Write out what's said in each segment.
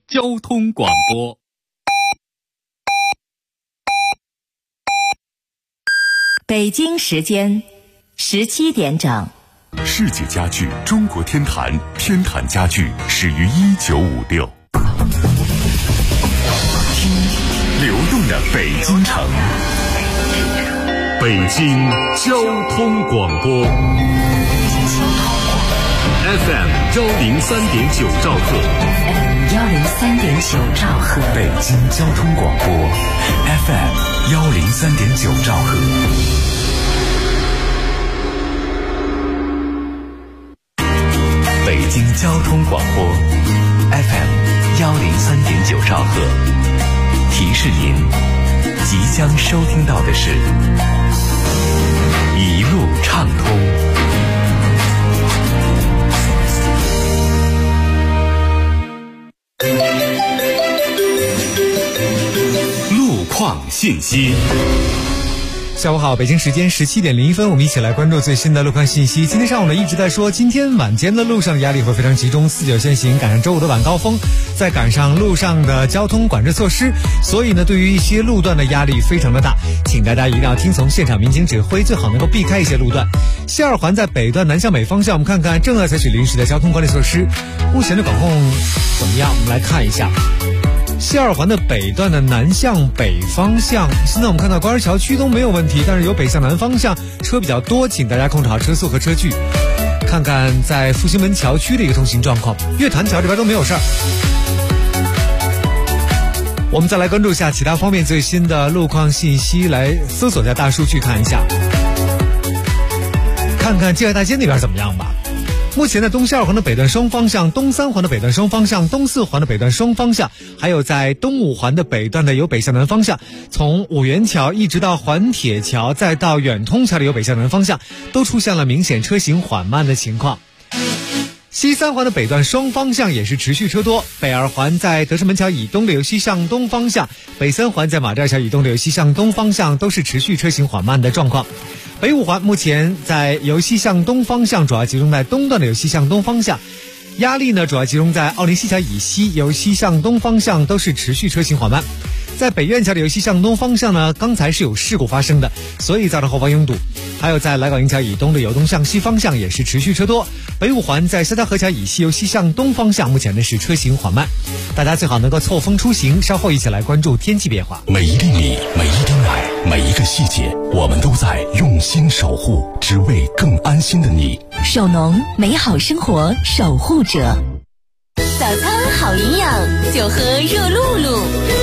交通广播。 北京时间17点整。 世界家具中国天坛，天坛家具始于1956。听流动的北京城，北京交通广播 FM 103.9兆赫 103.9兆赫， 北京交通广播 FM 103.9兆赫。北京交通广播 FM 103.9兆赫，提示您即将收听到的是一路畅通。路况信息。 下午好，北京时间17点01分，我们一起来关注最新的路况信息。今天上午呢一直在说，今天晚间的路上的压力会非常集中，49限行赶上周五的晚高峰，再赶上路上的交通管制措施，所以呢对于一些路段的压力非常的大，请大家一定要听从现场民警指挥，最好能够避开一些路段。西二环在北段南向北方向，我们看看正在采取临时的交通管理措施，目前的管控怎么样？我们来看一下西二环的北段的南向北方向，现在我们看到官儿桥区都没有问题，但是有北向南方向车比较多，请大家控制好车速和车距。看看在复兴门桥区的一个通行状况，月坛桥这边都没有事儿。我们再来关注一下其他方面最新的路况信息，来搜索一下大数据看一下，看看界外大街那边怎么样吧。目前在东西二环的北段双方向、东三环的北段双方向、东四环的北段双方向，还有在东五环的北段的有北向南方向，从五元桥一直到环铁桥再到远通桥的有北向南方向，都出现了明显车行缓慢的情况。西三环的北段双方向也是持续车多，北二环在德胜门桥以东的由西向东方向，北三环在马寨桥以东的由西向东方向都是持续车行缓慢的状况。北五环目前在由西向东方向主要集中在东段的由西向东方向，压力呢主要集中在奥林西桥以西由西向东方向都是持续车行缓慢。在北苑桥的由西向东方向呢，刚才是有事故发生的，所以造成后方拥堵。还有在来港营桥以东的由东向西方向也是持续车多。北五环在肖家河桥以西由西向东方向目前呢是车行缓慢，大家最好能够错峰出行。稍后一起来关注天气变化。 每一粒米，每一滴奶，每一个细节，我们都在用心守护，只为更安心的你。 首农，美好生活守护者。 早餐好营养，就喝热露露。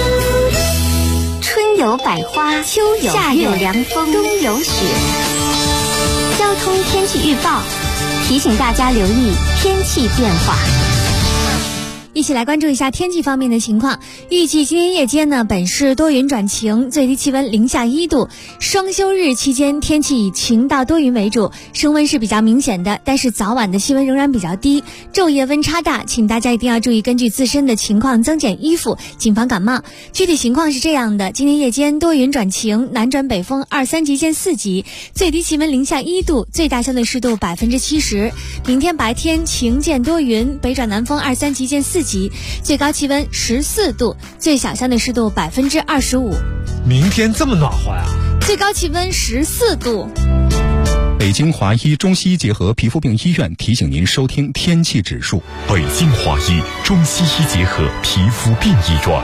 春有百花，秋有夏有凉风，冬有雪。交通天气预报提醒大家留意天气变化。 一起来关注一下天气方面的情况。预计今天夜间呢，本市多云转晴，最低气温零下1度。双休日期间，天气以晴到多云为主，升温是比较明显的，但是早晚的气温仍然比较低，昼夜温差大，请大家一定要注意根据自身的情况增减衣服，谨防感冒。具体情况是这样的：今天夜间多云转晴，南转北风2、3级见4级，最低气温零下1度，最大相对湿度70%。明天白天晴见多云，北转南风2、3级见4级，最高气温14度，最小相对湿度25%。 明天这么暖和呀？ 最高气温14度。 北京华医中西医结合皮肤病医院提醒您收听天气指数。 北京华医中西医结合皮肤病医院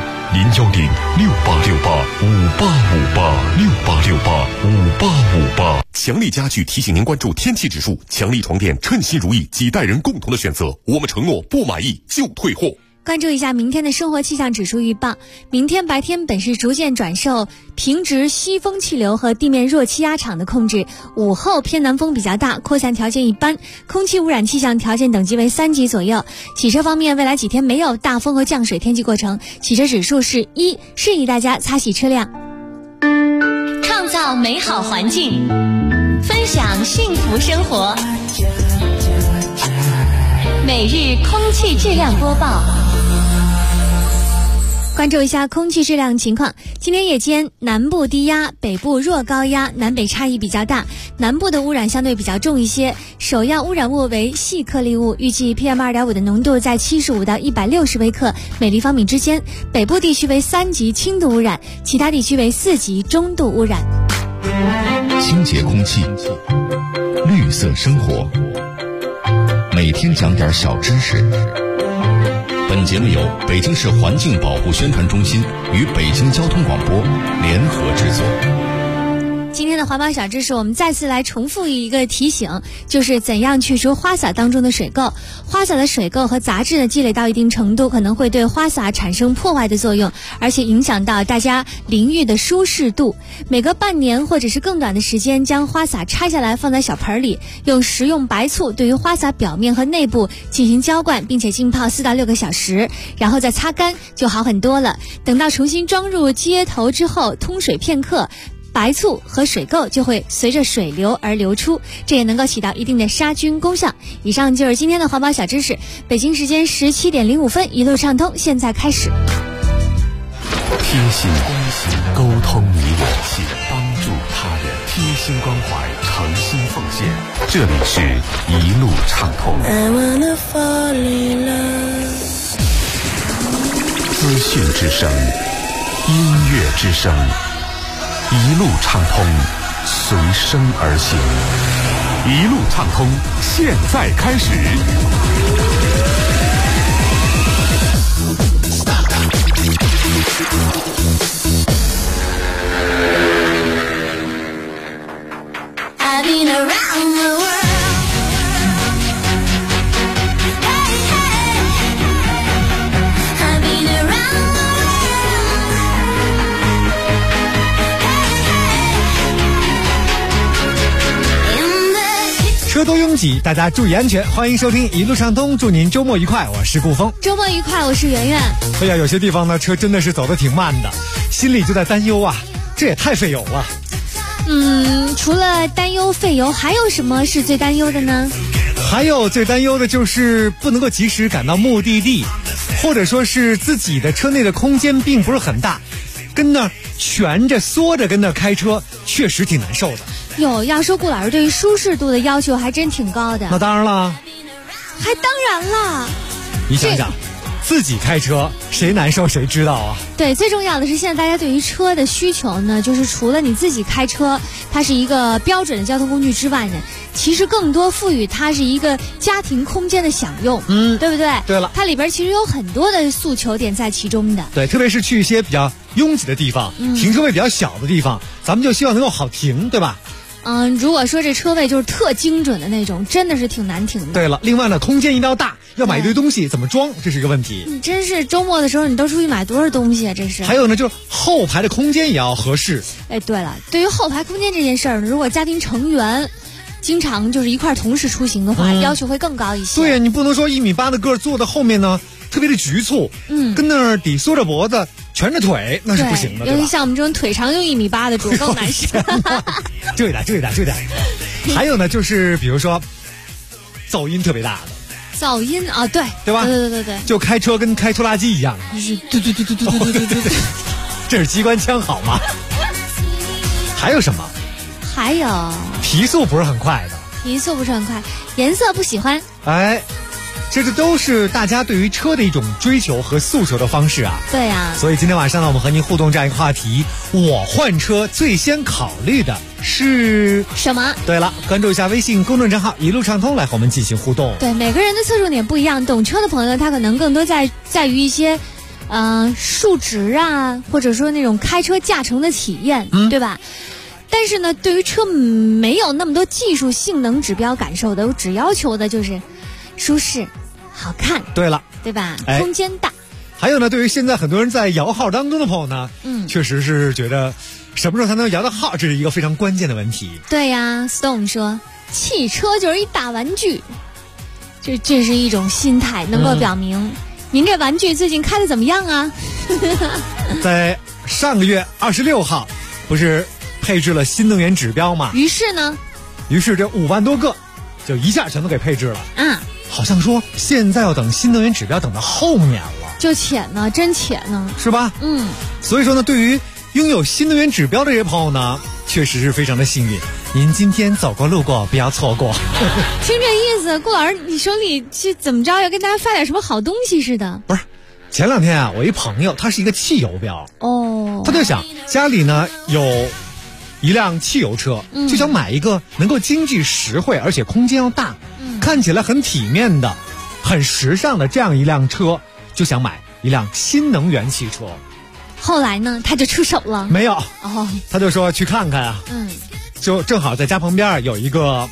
，0106868585858，6885858。强力家具提醒您关注天气指数，强力床垫称心如意，几代人共同的选择，我们承诺不满意就退货。 关注一下明天的生活气象指数预报。明天白天本市逐渐转受平直西风气流和地面弱气压场的控制，午后偏南风比较大，扩散条件一般，空气污染气象条件等级为3级左右。骑车方面，未来几天没有大风和降水天气过程，骑车指数是1，适宜大家擦洗车辆。 创造美好环境，分享幸福生活。每日空气质量播报。 关注一下空气质量情况。今天夜间，南部低压，北部弱高压，南北差异比较大。南部的污染相对比较重一些，首要污染物为细颗粒物，预计 PM2.5 的浓度在75到160微克每立方米之间。北部地区为3级轻度污染，其他地区为4级中度污染。 清洁空气，绿色生活，每天讲点小知识。本节目由北京市环境保护宣传中心与北京交通广播联合制作。 今天的环保小知识，我们再次来重复一个提醒，就是怎样去除花洒当中的水垢。花洒的水垢和杂质呢积累到一定程度，可能会对花洒产生破坏的作用，而且影响到大家淋浴的舒适度。每隔半年或者是更短的时间，将花洒拆下来放在小盆里，用食用白醋对于花洒表面和内部进行浇灌，并且浸泡4到6个小时，然后再擦干就好很多了。等到重新装入接头之后，通水片刻，白醋和水垢就会随着水流而流出，这也能够起到一定的杀菌功效。以上就是今天的环保小知识。北京时间17点05分，一路畅通，现在开始。 贴心关心，沟通你我，帮助他人，贴心关怀，诚心奉献。这里是一路畅通。资讯之声，音乐之声。一路畅通，随声而行。一路畅通，现在开始。 I've been around the world. 车多拥挤，大家注意安全。欢迎收听一路畅通，祝您周末愉快。我是顾峰。 周末愉快，我是圆圆。 哎呀，有些地方呢，车真的是走得挺慢的，心里就在担忧啊，这也太费油了。 除了担忧费油，还有什么是最担忧的呢？ 还有最担忧的就是不能够及时赶到目的地，或者说是自己的车内的空间并不是很大，跟那蜷着缩着跟那开车，确实挺难受的。 要说顾老师对于舒适度的要求还真挺高的。 那当然了， 还当然了。 你想想，自己开车谁难受谁知道啊。 对，最重要的是现在大家对于车的需求呢，就是除了你自己开车它是一个标准的交通工具之外呢，其实更多赋予它是一个家庭空间的享用，对不对？ 对了， 它里边其实有很多的诉求点在其中的。 对，特别是去一些比较拥挤的地方，停车位比较小的地方，咱们就希望能够好停，对吧？ 如果说这车位就是特精准的那种，真的是挺难停的。 对了，另外呢，空间一定要大，要买一堆东西，怎么装，这是一个问题。 你真是周末的时候，你都出去买多少东西啊？这是。 还有呢，就是后排的空间也要合适。 哎，对了，对于后排空间这件事儿呢，如果家庭成员经常就是一块同时出行的话，要求会更高一些。 对呀，你不能说1.8米的个坐在后面呢，特别的局促，跟那儿抵缩着脖子，蜷着腿，那是不行的。 尤其像我们这种腿长就1.8米的主更难受。 这一点。还有呢，就是比如说噪音特别大的。 噪音啊，对吧？ 对， 就开车跟开拖拉机一样， 就是对， 这是机关枪好吗？还有什么？ 还有提速不是很快的， 颜色不喜欢。 哎，这都是大家对于车的一种追求和诉求的方式啊。 对呀。 所以今天晚上呢，我们和您互动这样一个话题：我换车最先考虑的是什么？ 对了，关注一下微信公众账号一路畅通，来和我们进行互动。 对，每个人的侧重点不一样，懂车的朋友他可能更多在于一些数值啊，或者说那种开车驾乘的体验，对吧？但是呢，对于车没有那么多技术性能指标感受的，我只要求的就是舒适、好看。 对了， 对吧？空间大。 还有呢，对于现在很多人在摇号当中的朋友呢，确实是觉得什么时候才能摇到号，这是一个非常关键的问题。 对呀 ，Stone 说，汽车就是一大玩具，这是一种心态，能够表明您这玩具最近开的怎么样啊？ 在上个月26号，不是配置了新能源指标吗？ 于是呢， 这5万多个就一下全都给配置了。 嗯， 好像说现在要等新能源指标等到后年了。 就浅呢，真浅呢， 是吧？所以说呢，对于拥有新能源指标的这些朋友呢，确实是非常的幸运。您今天走过路过，不要错过。 听这意思，顾老师，你手里是怎么着？要跟大家发点什么好东西似的？ 不是，前2天啊，我一朋友他是一个汽油标哦， 他就想家里呢有一辆汽油车，就想买一个能够经济实惠而且空间要大，看起来很体面的、很时尚的这样一辆车，就想买一辆新能源汽车。 后来呢，他就出手了？ 没有哦， 他就说去看看啊，就正好在家旁边有一个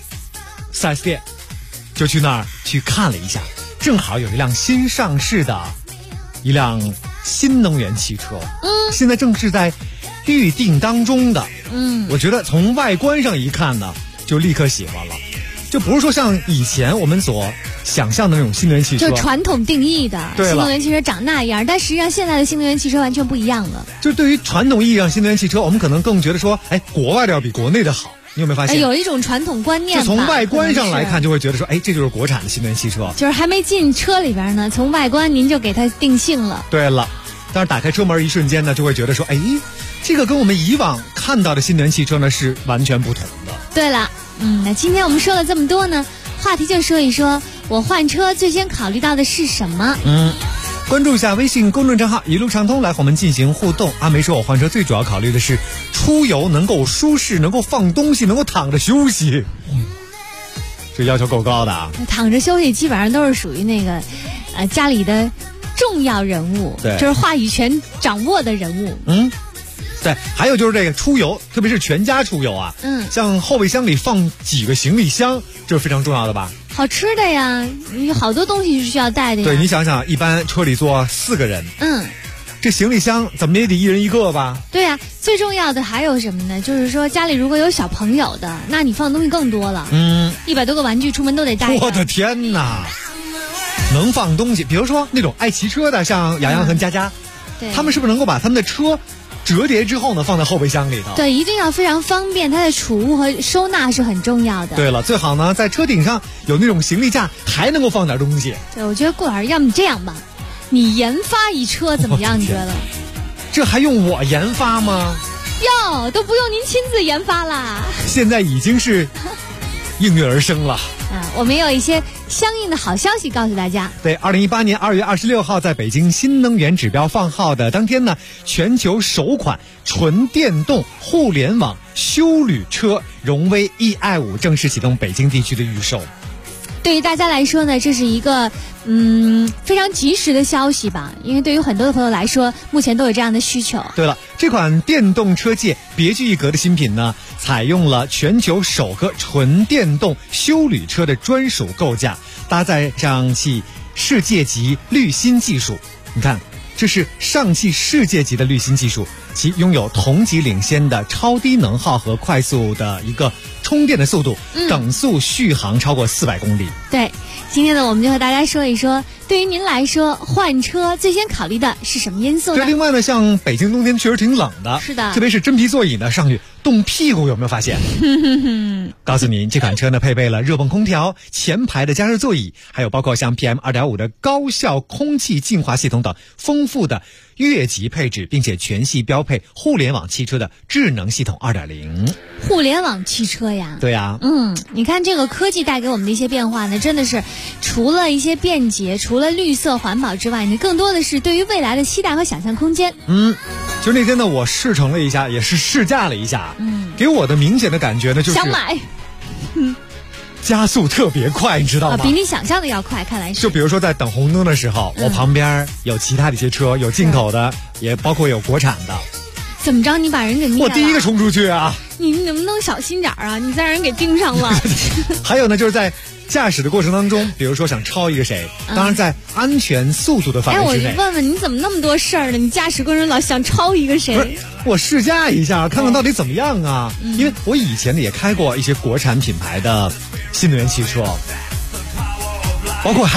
4S 店，就去那儿去看了一下，正好有一辆新上市的一辆新能源汽车，现在正是在预定当中的。我觉得从外观上一看呢，就立刻喜欢了，就不是说像以前我们所想象的那种新能源汽车， 就传统定义的新能源汽车长那样，但实际上现在的新能源汽车完全不一样了。 就对于传统意义上新能源汽车，我们可能更觉得说，国外的要比国内的好。你有没有发现？ 有一种传统观念吧， 就从外观上来看，就会觉得说，这就是国产的新能源汽车。 就是还没进车里边呢，从外观您就给它定性了。 对了，但是打开车门一瞬间呢，就会觉得说，这个跟我们以往看到的新能源汽车呢是完全不同的。 对了，那今天我们说了这么多呢，话题就说一说我换车最先考虑到的是什么。 关注一下微信公众账号一路畅通，来和我们进行互动。阿梅说，我换车最主要考虑的是出游能够舒适，能够放东西，能够躺着休息。这要求够高的啊！ 躺着休息基本上都是属于那个家里的重要人物， 对， 就是话语权掌握的人物。 对，还有就是这个出游，特别是全家出游啊，像后备箱里放几个行李箱，这是非常重要的吧？ 好吃的呀，有好多东西是需要带的呀。 对，你想想，一般车里坐4个人，这行李箱怎么也得1人1个吧？ 对呀，最重要的还有什么呢？就是说家里如果有小朋友的，那你放的东西更多了。100多个玩具出门都得带。 我的天哪！能放东西，比如说那种爱骑车的，像洋洋和佳佳，他们是不是能够把他们的车折叠之后呢，放在后备箱里头？ 对，一定要非常方便，它的储物和收纳是很重要的。 对了，最好呢在车顶上有那种行李架，还能够放点东西。 对，我觉得顾老师，要么你这样吧，你研发一车怎么样？你觉得？ 这还用我研发吗？ 都不用您亲自研发啦。 现在已经是应运而生了。 我们有一些相应的好消息告诉大家。 对，2018年2月26号，在北京新能源指标放号的当天呢，全球首款纯电动互联网休旅车荣威 eI5 正式启动北京地区的预售。 对于大家来说呢，这是一个非常及时的消息吧，因为对于很多的朋友来说，目前都有这样的需求。 对了，这款电动车界别具一格的新品呢，采用了全球首个纯电动休旅车的专属构架，搭载上汽世界级滤芯技术。你看，这是上汽世界级的滤芯技术，其拥有同级领先的超低能耗和快速的一个充电的速度，等速续航超过400公里。 对，今天呢，我们就和大家说一说，对于您来说，换车最先考虑的是什么因素呢？ 对，另外呢，像北京冬天确实挺冷的， 是的， 特别是真皮座椅呢，上去冻屁股，有没有发现？告诉您，这款车呢配备了热泵空调、前排的加热座椅，还有包括像 PM2.5 的高效空气净化系统等丰富的越级配置，并且全系标配互联网汽车的智能系统 2.0。 互联网汽车呀？ 对呀。 你看这个科技带给我们的一些变化呢，真的是除了一些便捷，除了绿色环保之外呢，更多的是对于未来的期待和想象空间。 就那天呢，我试乘了一下，也是试驾了一下，给我的明显的感觉呢，就是想买。 加速特别快，你知道吗？ 比你想象的要快，看来是。 就比如说在等红灯的时候，我旁边有其他的一些车，有进口的，也包括有国产的。 怎么着？你把人给灭了？ 我第一个冲出去啊！ 你能不能小心点啊？你再让人给盯上了。 还有呢，就是在驾驶的过程当中，比如说想超一个谁，当然在安全速度的范围之内。 我就问问你怎么那么多事儿呢？你驾驶过程老想超一个谁？ 不是，我试驾一下，看看到底怎么样啊？因为我以前呢也开过一些国产品牌的新能源汽车，包括还有像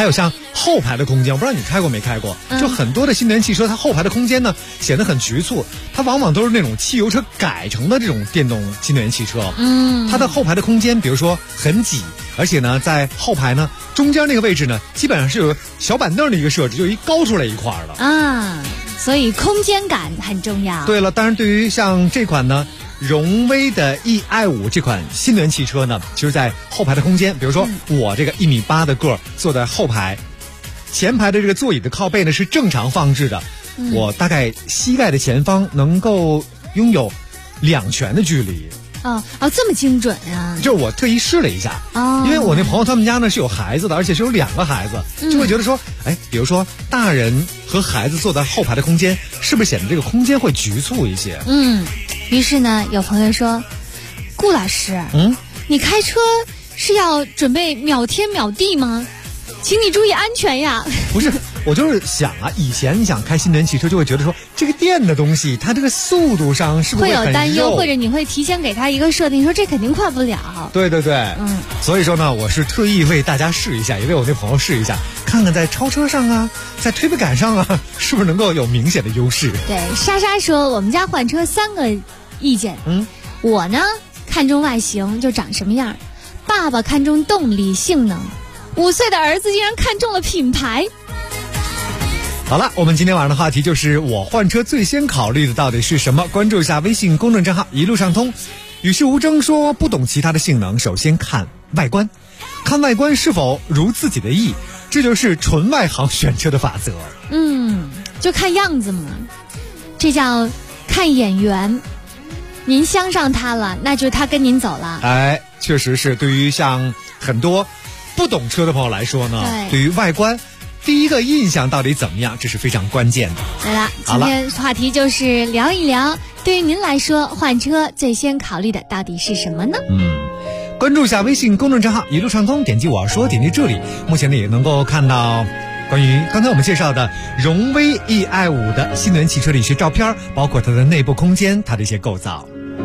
后排的空间，我不知道你开过没开过，就很多的新能源汽车，它后排的空间呢显得很局促，它往往都是那种汽油车改成的这种电动新能源汽车。它的后排的空间，比如说很挤，而且呢，在后排呢中间那个位置呢，基本上是有小板凳的一个设置，就高出来一块的啊，所以空间感很重要。 对了，当然对于像这款呢。荣威的 eI5 这款新能源汽车呢，其实在后排的空间，比如说我这个1.8米的个儿坐在后排，前排的这个座椅的靠背呢是正常放置的，我大概膝盖的前方能够拥有2拳的距离。 这么精准啊！ 就是我特意试了一下，因为我那朋友他们家呢是有孩子的，而且是有2个孩子，就会觉得说，比如说大人和孩子坐在后排的空间，是不是显得这个空间会局促一些？ 于是呢，有朋友说，顾老师，你开车是要准备秒天秒地吗？请你注意安全呀！ 不是，我就是想啊，以前你想开新能源汽车，就会觉得说这个电的东西，它这个速度上是不是会有担忧，或者你会提前给它一个设定，说这肯定快不了。 对对对，所以说呢，我是特意为大家试一下，也为我那朋友试一下，看看在超车上啊，在推背感上啊，是不是能够有明显的优势。 对，莎莎说我们家换车3个意见，我呢看重外形，就长什么样；爸爸看重动力性能；5岁的儿子竟然看中了品牌。 好了，我们今天晚上的话题就是我换车最先考虑的到底是什么？关注一下微信公众账号一路畅通。与世无争说不懂其他的性能，首先看外观，看外观是否如自己的意，这就是纯外行选车的法则。 就看样子嘛，这叫看眼缘。您相上他了，那就是他跟您走了。 确实是，对于像很多不懂车的朋友来说呢，对于外观第一个印象到底怎么样，这是非常关键的。 对了，今天话题就是聊一聊，对于您来说换车最先考虑的到底是什么呢？ 关注一下微信公众账号一路畅通，点击我要说，点击这里，目前呢也能够看到关于刚才我们介绍的荣威 eI5 的新能源汽车的一些照片，包括它的内部空间，它的一些构造。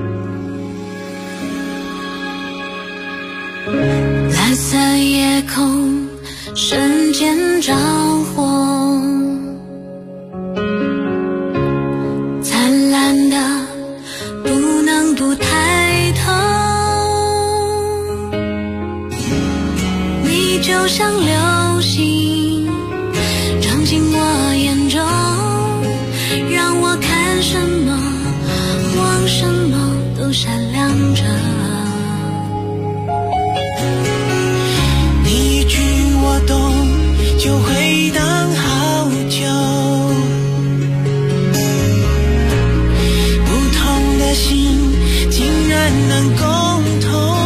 蓝色夜空瞬间着火，灿烂的不能不抬头，你就像流星照进我眼中，让我看什么望什么都闪亮着。你一句我懂，就回荡好久，不同的心竟然能共同，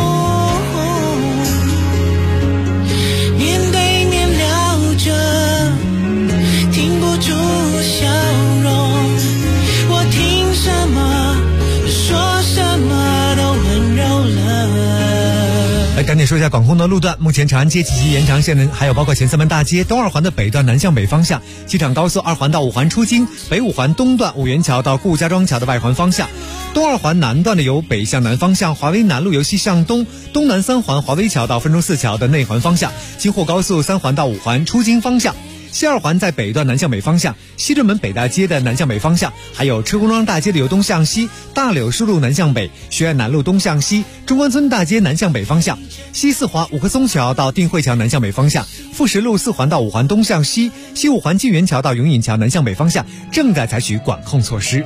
面对面聊着，停不住笑容，我听什么说什么都温柔了。 赶紧说一下广空的路段，目前长安街、及延长线的，还有包括前3门大街、东2环的北段南向北方向，机场高速2环到5环出京，北5环东段五元桥到顾家庄桥的外环方向，东2环南段的由北向南方向，华威南路由西向东，东南3环华威桥到分钟寺桥的内环方向，京沪高速3环到5环出京方向。西2环在北段南向北方向，西直门北大街的南向北方向，还有车公庄大街的由东向西，大柳树路南向北，学院南路东向西，中关村大街南向北方向，西4环五棵松桥到定慧桥南向北方向，富石路4环到5环东向西，西5环金源桥到永隐桥南向北方向正在采取管控措施。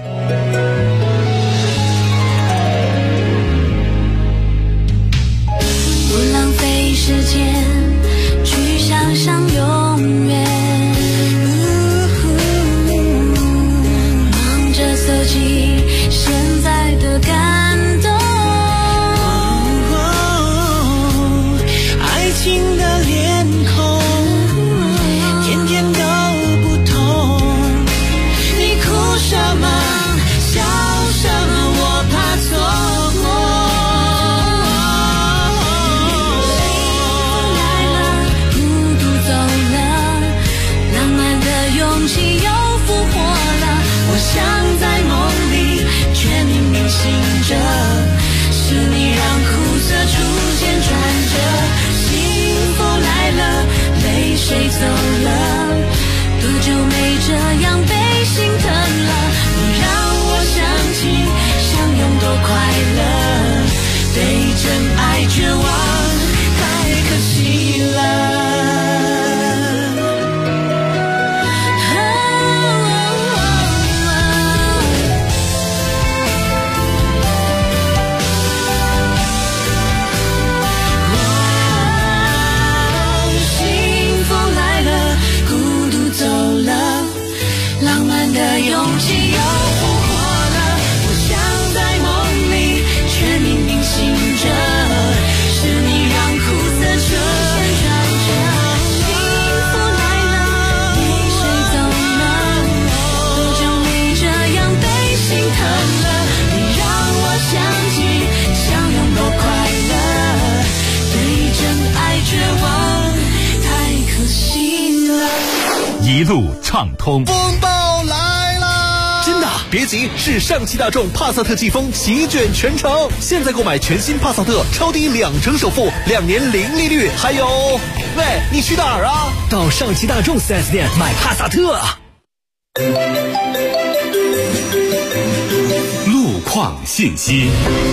不浪费时间去想象永远，忙着搜集现在的感动，爱情的脸孔天天都不同，你哭什么笑什么，我怕错过。像在梦里，却明明醒着，是你让苦涩出现转折，幸福来了，泪水走的勇气又复活了，我像在梦里，却明明醒着，是你让苦涩折转折，幸福来了，泪水走了，多久没这样被心疼了，你让我想起相拥多快乐，对真爱绝望太可惜了。 一路畅通。 风暴来啦！真的，别急，是上汽大众帕萨特季风席卷全城。现在购买全新帕萨特，超低2%首付，2年零利率，还有，喂，你去哪儿啊？到上汽大众 4S 店买帕萨特。 路况信息。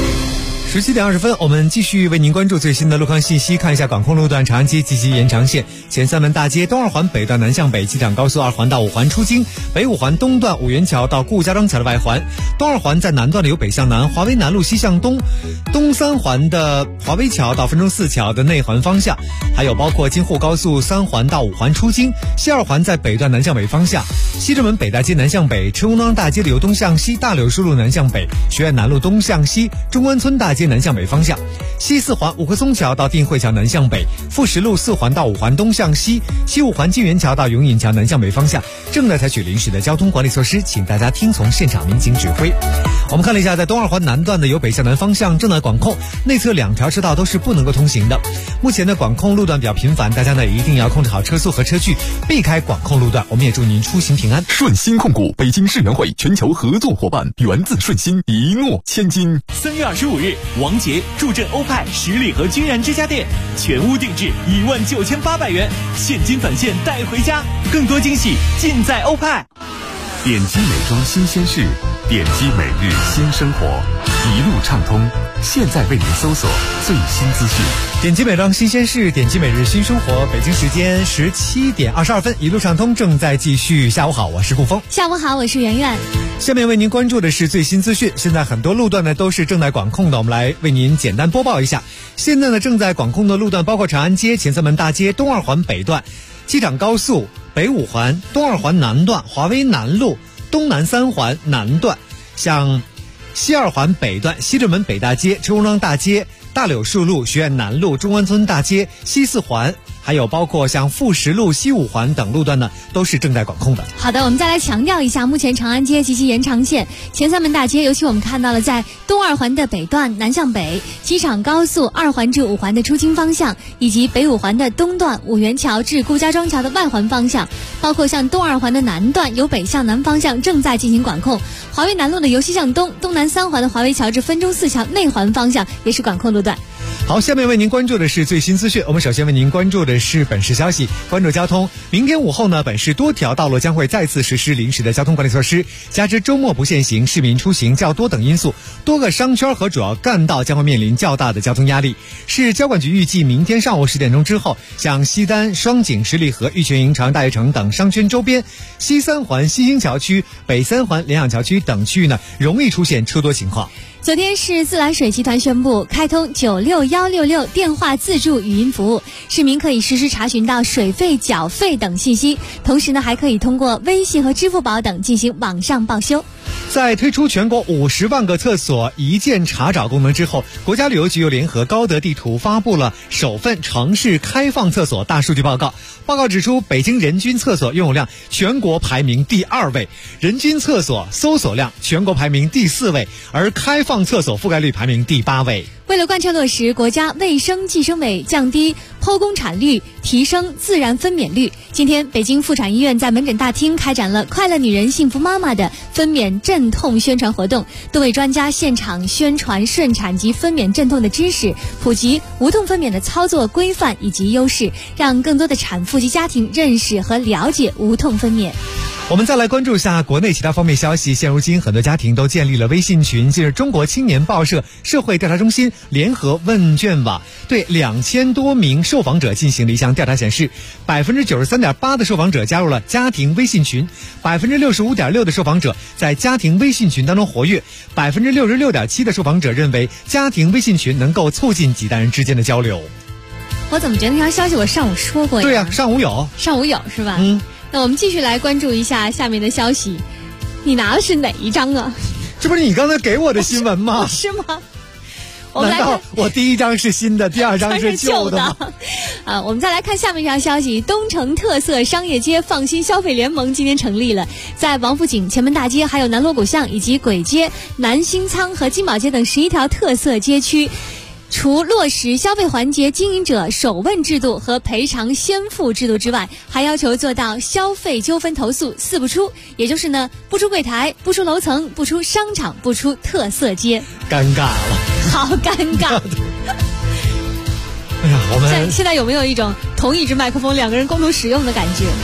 17点20分，我们继续为您关注最新的路况信息。看一下管控路段长安街及其延长线前三门大街东二环北段南向北，机场高速2环到5环出京，北5环东段五元桥到顾家庄桥的外环，东二环在南段的由北向南，华威南路西向东，东3环的华威桥到汾中4桥的内环方向，还有包括京沪高速3环到5环出京，西2环在北段南向北方向，西直门北大街南向北，赤乌庄大街的由东向西，大柳树路南向北，学院南路东向西，中关村大街南向北方向，西4环五棵松桥到定慧桥南向北，富石路4环到5环东向西，西5环金源桥到永隐桥南向北方向，正在采取临时的交通管理措施，请大家听从现场民警指挥。我们看了一下，在东二环南段的由北向南方向正在管控，内侧2条车道都是不能够通行的。目前的管控路段比较频繁，大家呢一定要控制好车速和车距，避开管控路段。我们也祝您出行平安。 顺鑫控股北京世园会全球合作伙伴，源自顺鑫，一诺千金。 3月25日，王杰助阵欧派十里河君然之家店，全屋定制19800元，现金返现带回家，更多惊喜尽在欧派。 点击美妆新鲜事，点击每日新生活，一路畅通。现在为您搜索最新资讯。 点击美妆新鲜事，点击每日新生活。北京时间17点22分，一路畅通正在继续。下午好，我是顾峰。 下午好，我是圆圆。 下面为您关注的是最新资讯。现在很多路段呢都是正在管控的，我们来为您简单播报一下。现在呢正在管控的路段包括长安街前三门大街东二环北段，机场高速北5环东二环南段，华威南路东南3环南段，像西2环北段西直门北大街、赤乌庄大街、大柳树路、学院南路、中关村大街，西4环，还有包括像富石路、西5环等路段呢，都是正在管控的。 好的，我们再来强调一下，目前长安街及其延长线前三门大街，尤其我们看到了在东二环的北段南向北，机场高速2环至5环的出京方向，以及北5环的东段五元桥至顾家庄桥的外环方向，包括像东二环的南段由北向南方向正在进行管控，华威南路的由西向东，东南3环的华威桥至汾中4桥内环方向也是管控路段。 好，下面为您关注的是最新资讯。我们首先为您关注的是本市消息，关注交通。明天午后呢，本市多条道路将会再次实施临时的交通管理措施，加之周末不限行、市民出行较多等因素，多个商圈和主要干道将会面临较大的交通压力。市交管局预计明天上午10点钟之后，像西单、双井、十里河、玉泉营、长安大悦城等商圈周边，西3环西兴桥区、北3环联想桥区等区域呢，容易出现车多情况。 昨天是自来水集团宣布开通96166电话自助语音服务，市民可以实时查询到水费、缴费等信息，同时呢还可以通过微信和支付宝等进行网上报修。 在推出全国50万个厕所一键查找功能之后，国家旅游局又联合高德地图发布了首份城市开放厕所大数据报告。报告指出，北京人均厕所拥有量全国排名第2位，人均厕所搜索量全国排名第4位，而开放厕所覆盖率排名第8位。 为了贯彻落实国家卫生计生委降低剖宫产率、提升自然分娩率，今天北京妇产医院在门诊大厅开展了快乐女人幸福妈妈的分娩阵痛宣传活动，多位专家现场宣传顺产及分娩阵痛的知识，普及无痛分娩的操作规范以及优势，让更多的产妇及家庭认识和了解无痛分娩。 我们再来关注一下国内其他方面消息。现如今很多家庭都建立了微信群。近日，中国青年报社社会调查中心联合问卷网对2000多名受访者进行了一项调查，显示 93.8% 的受访者加入了家庭微信群， 65.6% 的受访者在家庭微信群当中活跃， 66.7% 的受访者认为家庭微信群能够促进几代人之间的交流。 我怎么觉得那条消息我上午说过呀？ 对呀，上午有是吧？那我们继续来关注一下下面的消息。 你拿的是哪一张啊？ 这不是你刚才给我的新闻吗？ 是吗？我们来看， 难道我第一张是新的，第二张是旧的吗？ 我们再来看下面一条消息：东城特色商业街放心消费联盟今天成立了，在王府井、前门大街、还有南锣鼓巷以及簋街、南新仓和金宝街等11条特色街区。除落实消费环节经营者首问制度和赔偿先付制度之外，还要求做到消费纠纷投诉4不出，也就是呢，不出柜台，不出楼层，不出商场，不出特色街。 尴尬了， 好尴尬。 哎呀，我们现在有没有一种同一支麦克风两个人共同使用的感觉？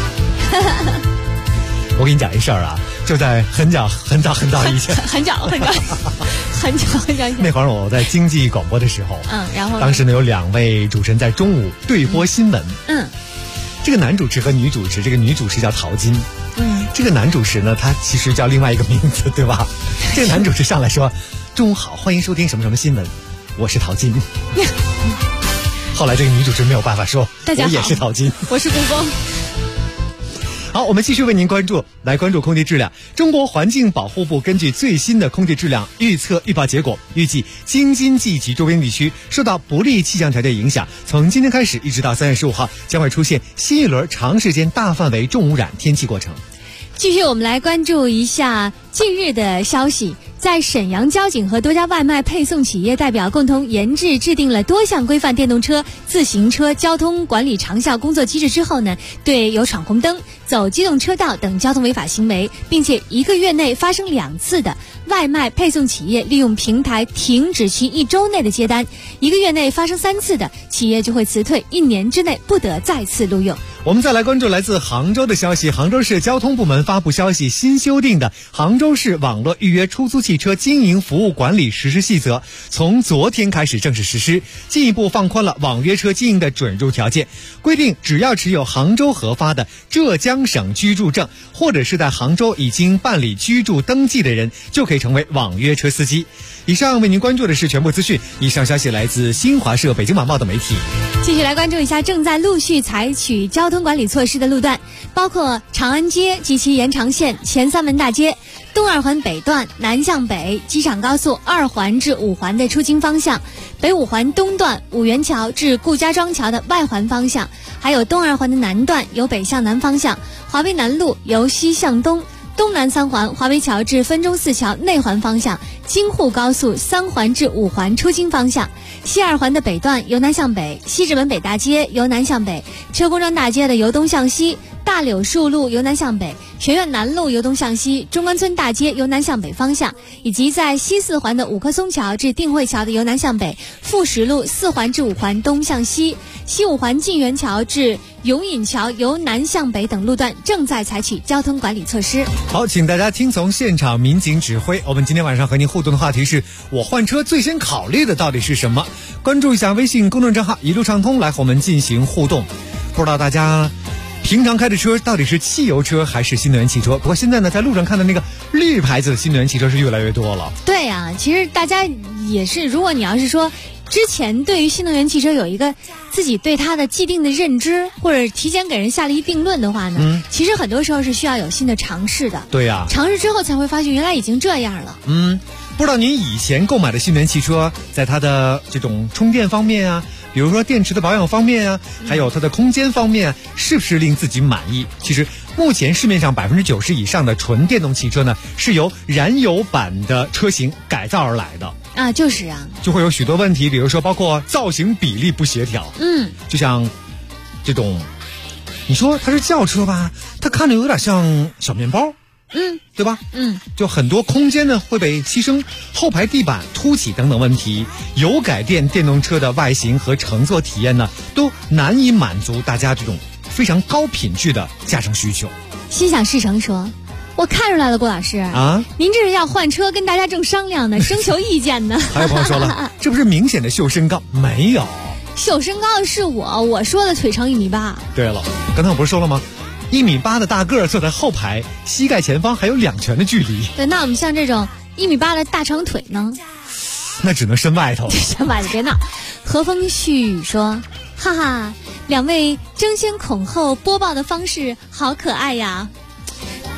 我给你讲一事儿啊，就在很早以前， 很早以前， 那会儿我在经济广播的时候， 然后当时呢有2位主持人在中午对播新闻，这个男主持和女主持，这个女主持叫陶金，这个男主持呢他其实叫另外一个名字，对吧？这个男主持上来说，中午好，欢迎收听什么什么新闻，我是陶金。后来这个女主持没有办法说， 大家好， 我也是陶金， 我是故宫。 好，我们继续为您关注空气质量。中国环境保护部根据最新的空气质量预测预报结果，预计京津冀及周边地区受到不利气象条件影响，从今天开始一直到3月15号，将会出现新一轮长时间大范围重污染天气过程。 继续，我们来关注一下近日的消息。在沈阳交警和多家外卖配送企业代表共同研制制定了多项规范电动车、自行车交通管理长效工作机制之后呢，对有闯红灯、走机动车道等交通违法行为，并且1个月内发生2次的外卖配送企业利用平台停止其1周内的接单，1个月内发生3次的企业就会辞退，1年之内不得再次录用。 我们再来关注来自杭州的消息。杭州市交通部门发布消息，新修订的杭州市网络预约出租汽车经营服务管理实施细则从昨天开始正式实施，进一步放宽了网约车经营的准入条件，规定只要持有杭州核发的浙江省居住证，或者是在杭州已经办理居住登记的人，就可以成为网约车司机。以上为您关注的是全部资讯，以上消息来自新华社、北京晚报等媒体。 继续来关注一下正在陆续采取交通管理措施的路段，包括长安街及其延长线、前三门大街、东二环北段南向北、机场高速2环至5环的出京方向，北5环东段五元桥至顾家庄桥的外环方向，还有东2环的南段由北向南方向，华威南路由西向东，东南3环华威桥至分钟寺桥内环方向，京沪高速3环至5环出京方向，西2环的北段由南向北，西直门北大街由南向北，车公庄大街的由东向西，大柳树路由南向北，学院南路由东向西，中关村大街由南向北方向，以及在西4环的五棵松桥至定慧桥的由南向北，富石路4环至5环东向西，西5环晋源桥至永隐桥由南向北等路段正在采取交通管理措施。 好，请大家听从现场民警指挥。我们今天晚上和您互动的话题是：我换车最先考虑的到底是什么？关注一下微信公众账号一路畅通，来和我们进行互动。不知道大家平常开的车到底是汽油车还是新能源汽车？不过现在呢，在路上看的那个绿牌子的新能源汽车是越来越多了。 对啊，其实大家也是，如果你要是说之前对于新能源汽车有一个自己对它的既定的认知，或者提前给人下了一定论的话呢，其实很多时候是需要有新的尝试的。 对呀， 尝试之后才会发现原来已经这样了。 不知道您以前购买的新能源汽车，在它的这种充电方面啊，比如说电池的保养方面啊，还有它的空间方面啊，是不是令自己满意？其实目前市面上90%以上的纯电动汽车呢，是由燃油版的车型改造而来的啊，就是啊， 就会有许多问题，比如说包括造型比例不协调，就像这种，你说它是轿车吧，它看着有点像小面包，对吧？就很多空间呢会被牺牲，后排地板凸起等等问题，油改电电动车的外形和乘坐体验呢，都难以满足大家这种非常高品质的驾乘需求。 心想事成说，我看出来了，郭老师啊，您这是要换车，跟大家正商量呢，征求意见呢。 还有朋友说了，这不是明显的秀身高？没有， 秀身高的是我说的腿长1.8米。对了，刚才我不是说了吗？1.8米的大个儿坐在后排，膝盖前方还有2拳的距离。 对，那我们像这种1.8米的大长腿呢？ 那只能伸外头。 伸外头，别闹。和风细雨说，哈哈，两位争先恐后播报的方式好可爱呀。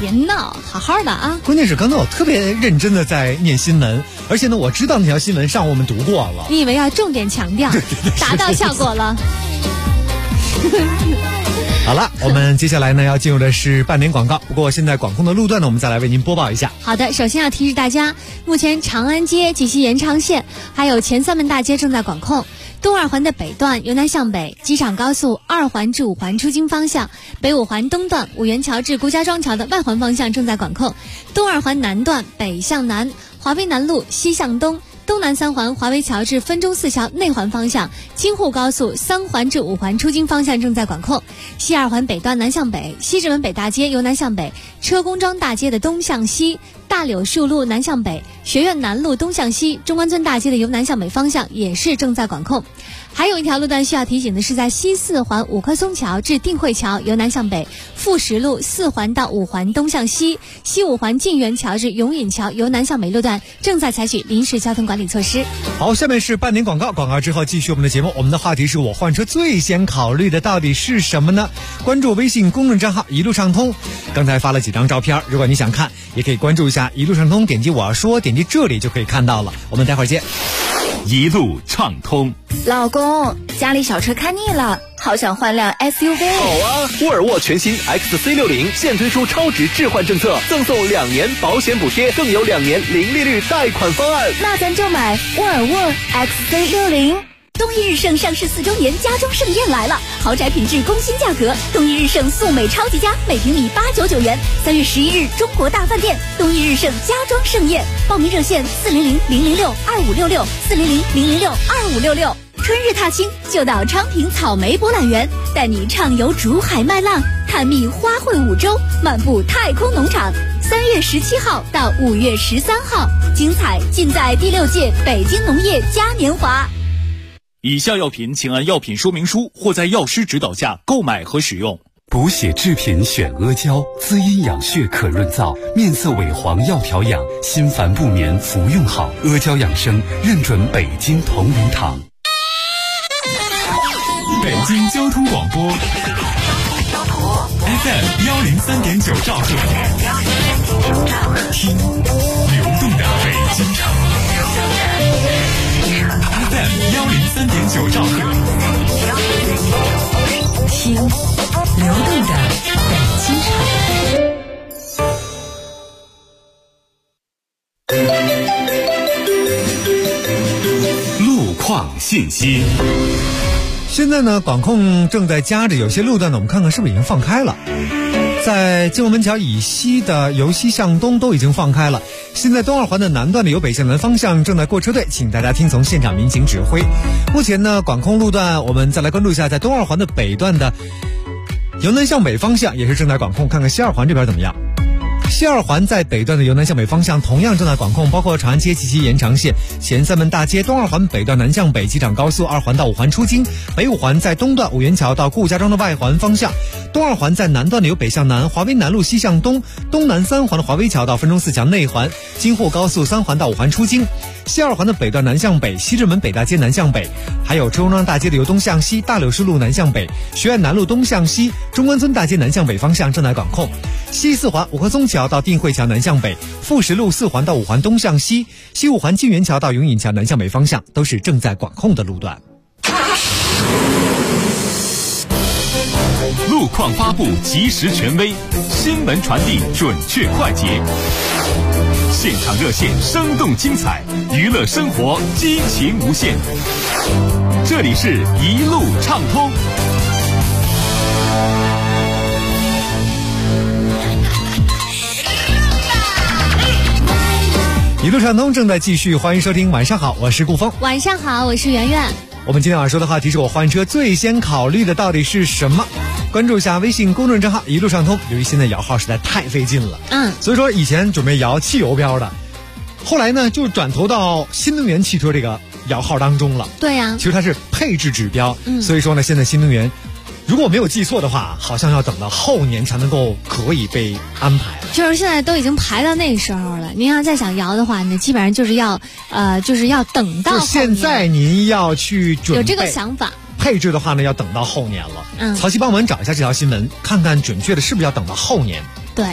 别闹，好好的啊。 关键是刚才我特别认真的在念新闻，而且呢，我知道那条新闻上午我们读过了。 你以为要重点强调，达到效果了。 好了，我们接下来呢要进入的是半点广告。不过现在管控的路段呢，我们再来为您播报一下。 好的，首先要提示大家，目前长安街及其延长线还有前三门大街正在管控。东二环的北段由南向北，机场高速2环至5环出京方向，北5环东段五元桥至顾家庄桥的外环方向正在管控。东二环南段北向南，华威南路西向东。东南3环华威桥至分钟寺桥内环方向，京沪高速3环至5环出京方向正在管控。西2环北段南向北，西直门北大街由南向北，车公庄大街的东向西，大柳树路南向北，学院南路东向西，中关村大街的由南向北方向也是正在管控。还有一条路段需要提醒的是，在西4环五棵松桥至定慧桥由南向北，富石路4环到5环东向西，西5环晋源桥至永隐桥由南向北路段正在采取临时交通管理措施。 好，下面是半点广告，广告之后继续我们的节目。我们的话题是我换车最先考虑的到底是什么呢？关注微信公众账号一路畅通，刚才发了几张照片，如果你想看也可以关注一下一路畅通，点击我要说，点击这里就可以看到了。我们待会儿见。 一路畅通。 老公，家里小车看腻了，好想换辆 SUV。 好啊，沃尔沃全新 XC60现推出超值置换政策，赠送2年保险补贴，更有2年零利率贷款方案。 那咱就买沃尔沃 XC60。 东一日盛上市4周年家装盛宴来了，豪宅品质工薪价格，东一日盛速美超级家每平米899元。3月11日中国大饭店东一日盛家装盛宴，报名热线400-006-2566 400-006-2566。春日踏青就到昌平草莓博览园，带你畅游竹海麦浪，探秘花卉5洲，漫步太空农场。3月17号到5月13号，精彩尽在第6届北京农业嘉年华。 以下药品请按药品说明书或在药师指导下购买和使用。 补血制品选阿胶，滋阴养血可润燥，面色萎黄要调养，心烦不眠服用好。阿胶养生认准北京同仁堂。 北京交通广播 FM 103.9兆赫，听流动的北京城。FM 103.9兆赫，听流动的北京城。路况信息。 现在呢，管控正在加着，有些路段呢，我们看看是不是已经放开了。在金龙门桥以西的由西向东都已经放开了。现在东二环的南段的由北向南方向正在过车队，请大家听从现场民警指挥。目前呢，管控路段我们再来关注一下，在东二环的北段的由南向北方向也是正在管控，看看西二环这边怎么样。西二环在北段的由南向北方向同样正在管控，包括长安街及其延长线、前三门大街、东二环北段南向北、机场高速2环到5环出京，北5环在东段五元桥到顾家庄的外环方向，东二环在南段的由北向南、华威南路西向东、东南3环的华威桥到分钟寺桥内环，京沪高速3环到5环出京。西二环的北段南向北，西直门北大街南向北，还有车公庄大街的由东向西、大柳树路南向北、学院南路东向西、中关村大街南向北方向正在管控。西4环五棵松桥到定慧桥南向北，富石路4环到5环东向西，西5环晋源桥到永隐桥南向北方向都是正在管控的路段。 路况发布及时权威，新闻传递准确快捷，现场热线生动精彩，娱乐生活激情无限。这里是一路畅通。 一路畅通正在继续，欢迎收听。晚上好，我是顾峰。 晚上好，我是圆圆。 我们今天晚上说的话题是我换车最先考虑的到底是什么？关注一下微信公众账号一路畅通。由于现在摇号实在太费劲了，所以说以前准备摇汽油标的，后来呢就转投到新能源汽车这个摇号当中了。 对呀， 其实它是配置指标，所以说呢，现在新能源如果我没有记错的话，好像要等到后年才能够可以被安排。 就是现在都已经排到那时候了，您要再想摇的话呢，基本上就是要等到后年。就现在您要去准备有这个想法。 配置的话呢，要等到后年了。曹曦帮我们找一下这条新闻，看看准确的是不是要等到后年。 对，张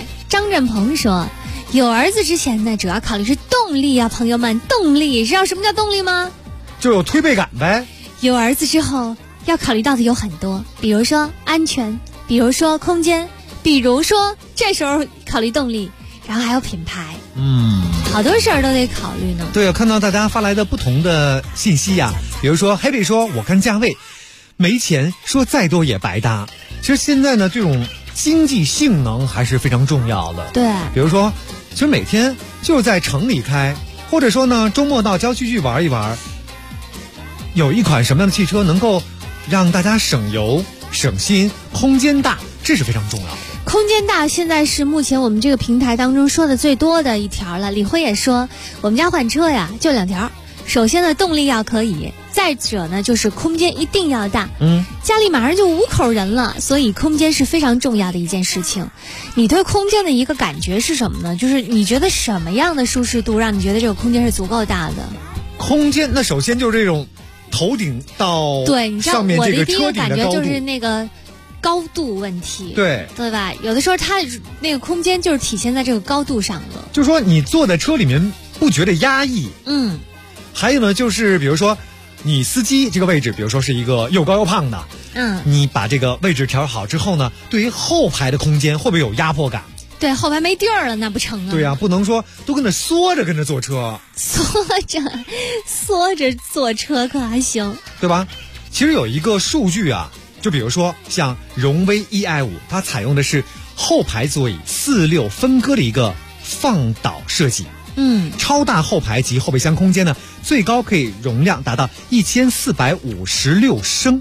张振鹏说，有儿子之前呢，主要考虑是动力啊，朋友们，动力知道什么叫动力吗？ 就有推背感呗。 有儿子之后要考虑到的有很多，比如说安全，比如说空间，比如说这时候考虑动力，然后还有品牌，好多事儿都得考虑呢。 对啊，看到大家发来的不同的信息呀，比如说 Happy 说我看价位，没钱说再多也白搭。其实现在呢，这种经济性能还是非常重要的。 对， 比如说，其实每天就在城里开，或者说呢，周末到郊区去玩一玩，有一款什么样的汽车能够让大家省油、省心、空间大，这是非常重要的。 空间大现在是目前我们这个平台当中说的最多的一条了。李辉也说，我们家换车呀就2条，首先呢动力要可以，再者呢就是空间一定要大。家里马上就5口人了，所以空间是非常重要的一件事情。你对空间的一个感觉是什么呢？就是你觉得什么样的舒适度让你觉得这个空间是足够大的？空间那首先就是这种头顶到上面这个车顶的高度。对，你知道我的第一个感觉就是那个高度问题， 对吧？有的时候它那个空间就是体现在这个高度上了。 就是说你坐在车里面不觉得压抑。还有呢，就是比如说你司机这个位置，比如说是一个又高又胖的，你把这个位置调好之后呢，对于后排的空间会不会有压迫感？ 对，后排没地儿了，那不成啊。 对啊，不能说都跟着缩着坐车， 缩着坐车可还行， 对吧？其实有一个数据啊，就比如说像荣威 EI5，它采用的是后排座椅4-6分割的一个放倒设计。超大后排及后备箱空间呢，最高可以容量达到1456升。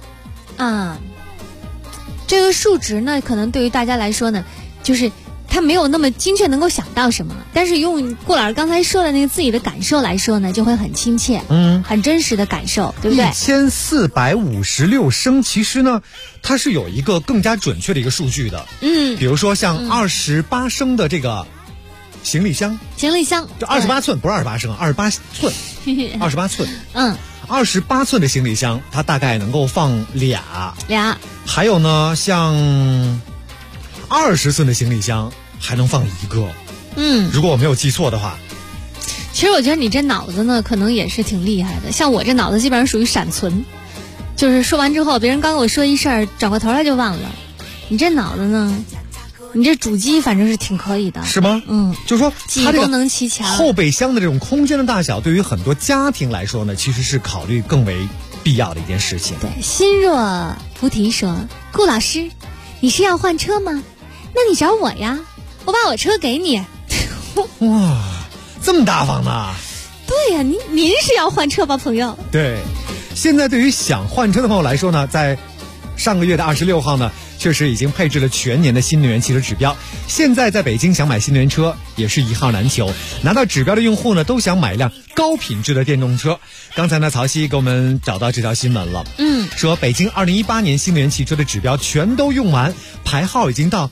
这个数值呢，可能对于大家来说呢，就是它没有那么精确能够想到什么，但是用顾老师刚才说的那个自己的感受来说呢，就会很亲切，很真实的感受，对不对 ？1456升，其实呢，它是有一个更加准确的一个数据的。比如说像28升的这个行李箱就28寸，不是28升，28寸，28寸。28寸的行李箱，它大概能够放俩。还有呢，像20寸的行李箱还能放1个。如果我没有记错的话。 其实我觉得你这脑子呢，可能也是挺厉害的。像我这脑子基本上属于闪存，就是说完之后，别人刚跟我说一事儿，转过头来就忘了。你这脑子呢？你这主机反正是挺可以的， 是吗？就是说记忆功能奇强。 后备箱的这种空间的大小，对于很多家庭来说呢，其实是考虑更为必要的一件事情。 对，心若菩提说，顾老师，你是要换车吗？那你找我呀，我把我车给你。 哇，这么大方呢？ 对呀，您是要换车吧，朋友？ 对，现在对于想换车的朋友来说呢，在上个月的26号呢，确实已经配置了全年的新能源汽车指标。现在在北京想买新能源车也是一号难求，拿到指标的用户呢都想买一辆高品质的电动车。刚才呢，曹曦给我们找到这条新闻了，说北京2018年新能源汽车的指标全都用完，排号已经到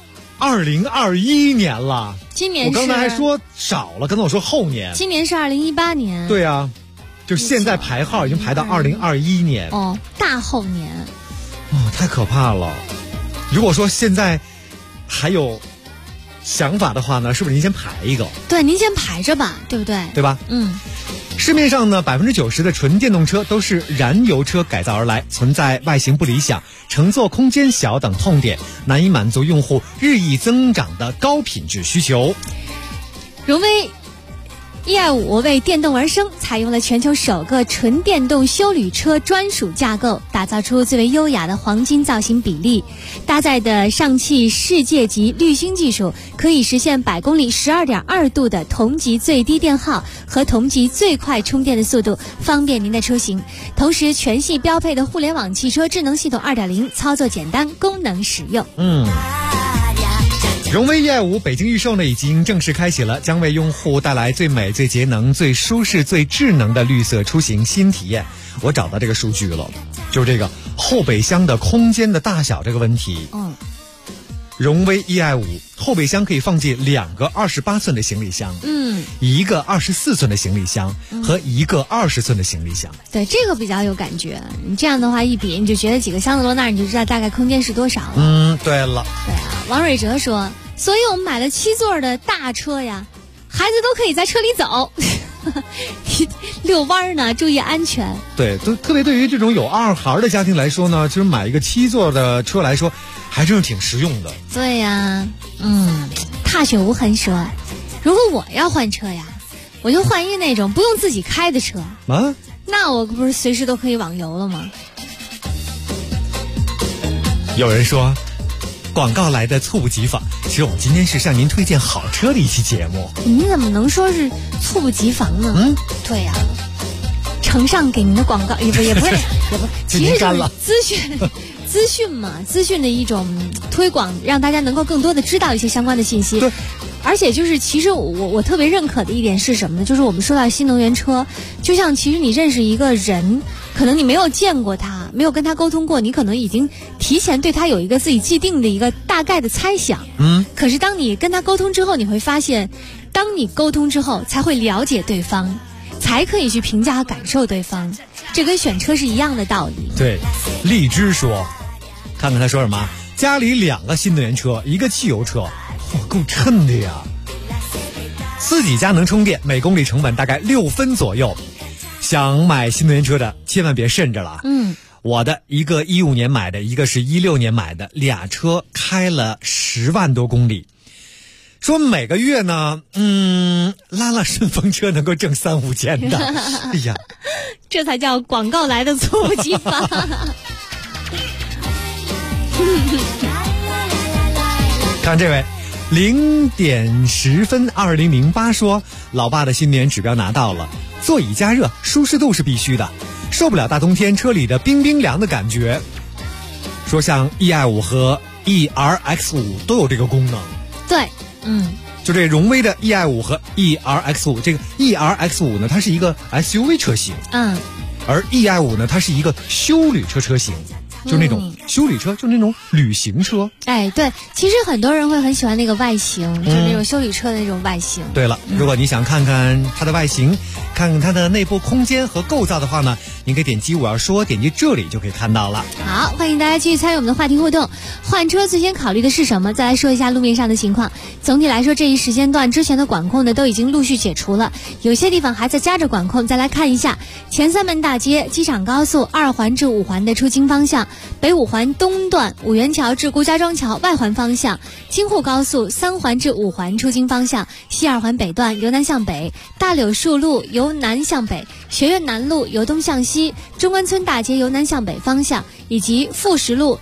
2021年了。 今年是， 我刚才还说少了，刚才我说后年， 今年是2018年。 对啊，就现在排号已经排到2021年大后年。 太可怕了！如果说现在还有想法的话呢，是不是您先排一个？ 对，您先排着吧，对不对？ 对吧？市面上呢，90%的纯电动车都是燃油车改造而来，存在外形不理想、乘坐空间小等痛点，难以满足用户日益增长的高品质需求。 荣威EI5为电动而生，采用了全球首个纯电动休旅车专属架构，打造出最为优雅的黄金造型比例。搭载的上汽世界级滤芯技术，可以实现100公里12.2度的同级最低电耗和同级最快充电的速度，方便您的出行。同时，全系标配的互联网汽车智能系统2.0，操作简单，功能实用。 荣威 EI5 北京预售呢已经正式开启了，将为用户带来最美、最节能、最舒适、最智能的绿色出行新体验。我找到这个数据了，就是这个后备箱的空间的大小这个问题。荣威 EI5 后备箱可以放进2个28寸的行李箱，一个24寸的行李箱和一个20寸的行李箱。 对，这个比较有感觉。你这样的话一比，你就觉得几个箱子摞那儿，你就知道大概空间是多少了。 对了。 对啊，王蕊哲说， 所以我们买了7座的大车呀，孩子都可以在车里走，遛弯呢，注意安全。 对，特别对于这种有2孩的家庭来说呢，其实买一个7座的车来说，还真是挺实用的。 对呀，踏雪无痕说，如果我要换车呀，我就换一那种不用自己开的车啊， 那我不是随时都可以网游了吗？ 有人说，广告来的猝不及防。其实我们今天是向您推荐好车的一期节目。 你怎么能说是猝不及防呢？对呀，呈上给您的广告也不是，其实就是资讯嘛，资讯的一种推广，让大家能够更多的知道一些相关的信息。 对。 而且就是，其实我特别认可的一点是什么呢？就是我们说到新能源车，就像其实你认识一个人，可能你没有见过他，没有跟他沟通过，你可能已经提前对他有一个自己既定的一个大概的猜想。可是当你跟他沟通之后，你会发现，当你沟通之后，才会了解对方，才可以去评价和感受对方。这跟选车是一样的道理。 对，荔枝说，看看他说什么，家里2个新能源车，一个汽油车。够称的呀！自己家能充电，每公里成本大概6分左右。想买新能源车的千万别慎着了。我的一个15年买的，一个是16年买的，俩车开了10万多公里。说每个月呢，拉顺风车能够挣3-5千的。哎呀， 这才叫广告来的猝不及防。 看这位。0点10分2008说，老爸的新年指标拿到了，座椅加热，舒适度是必须的，受不了大冬天车里的冰冰凉的感觉。说像 EI5 和 ERX5 都有这个功能。 对， 就这荣威的 EI5 和 ERX5， 这个 ERX5 呢，它是一个 SUV 车型，而 EI5 呢，它是一个休旅车型。就那种休旅车，就那种旅行车。 对，其实很多人会很喜欢那个外形，就那种休旅车的那种外形。 对了，如果你想看看它的外形，看看它的内部空间和构造的话呢，您可以点击我要说，点击这里就可以看到了。 好，欢迎大家继续参与我们的话题互动。换车最先考虑的是什么？再来说一下路面上的情况。总体来说，这一时间段之前的管控呢都已经陆续解除了，有些地方还在加着管控。再来看一下前3门大街、机场高速2环至5环的出京方向，北5环东段五元桥至顾家庄桥外环方向，京沪高速3环至5环出京方向，西2环北段由南向北，大柳树路由南向北，学院南路由东向西，中关村大街由南向北方向，以及富石路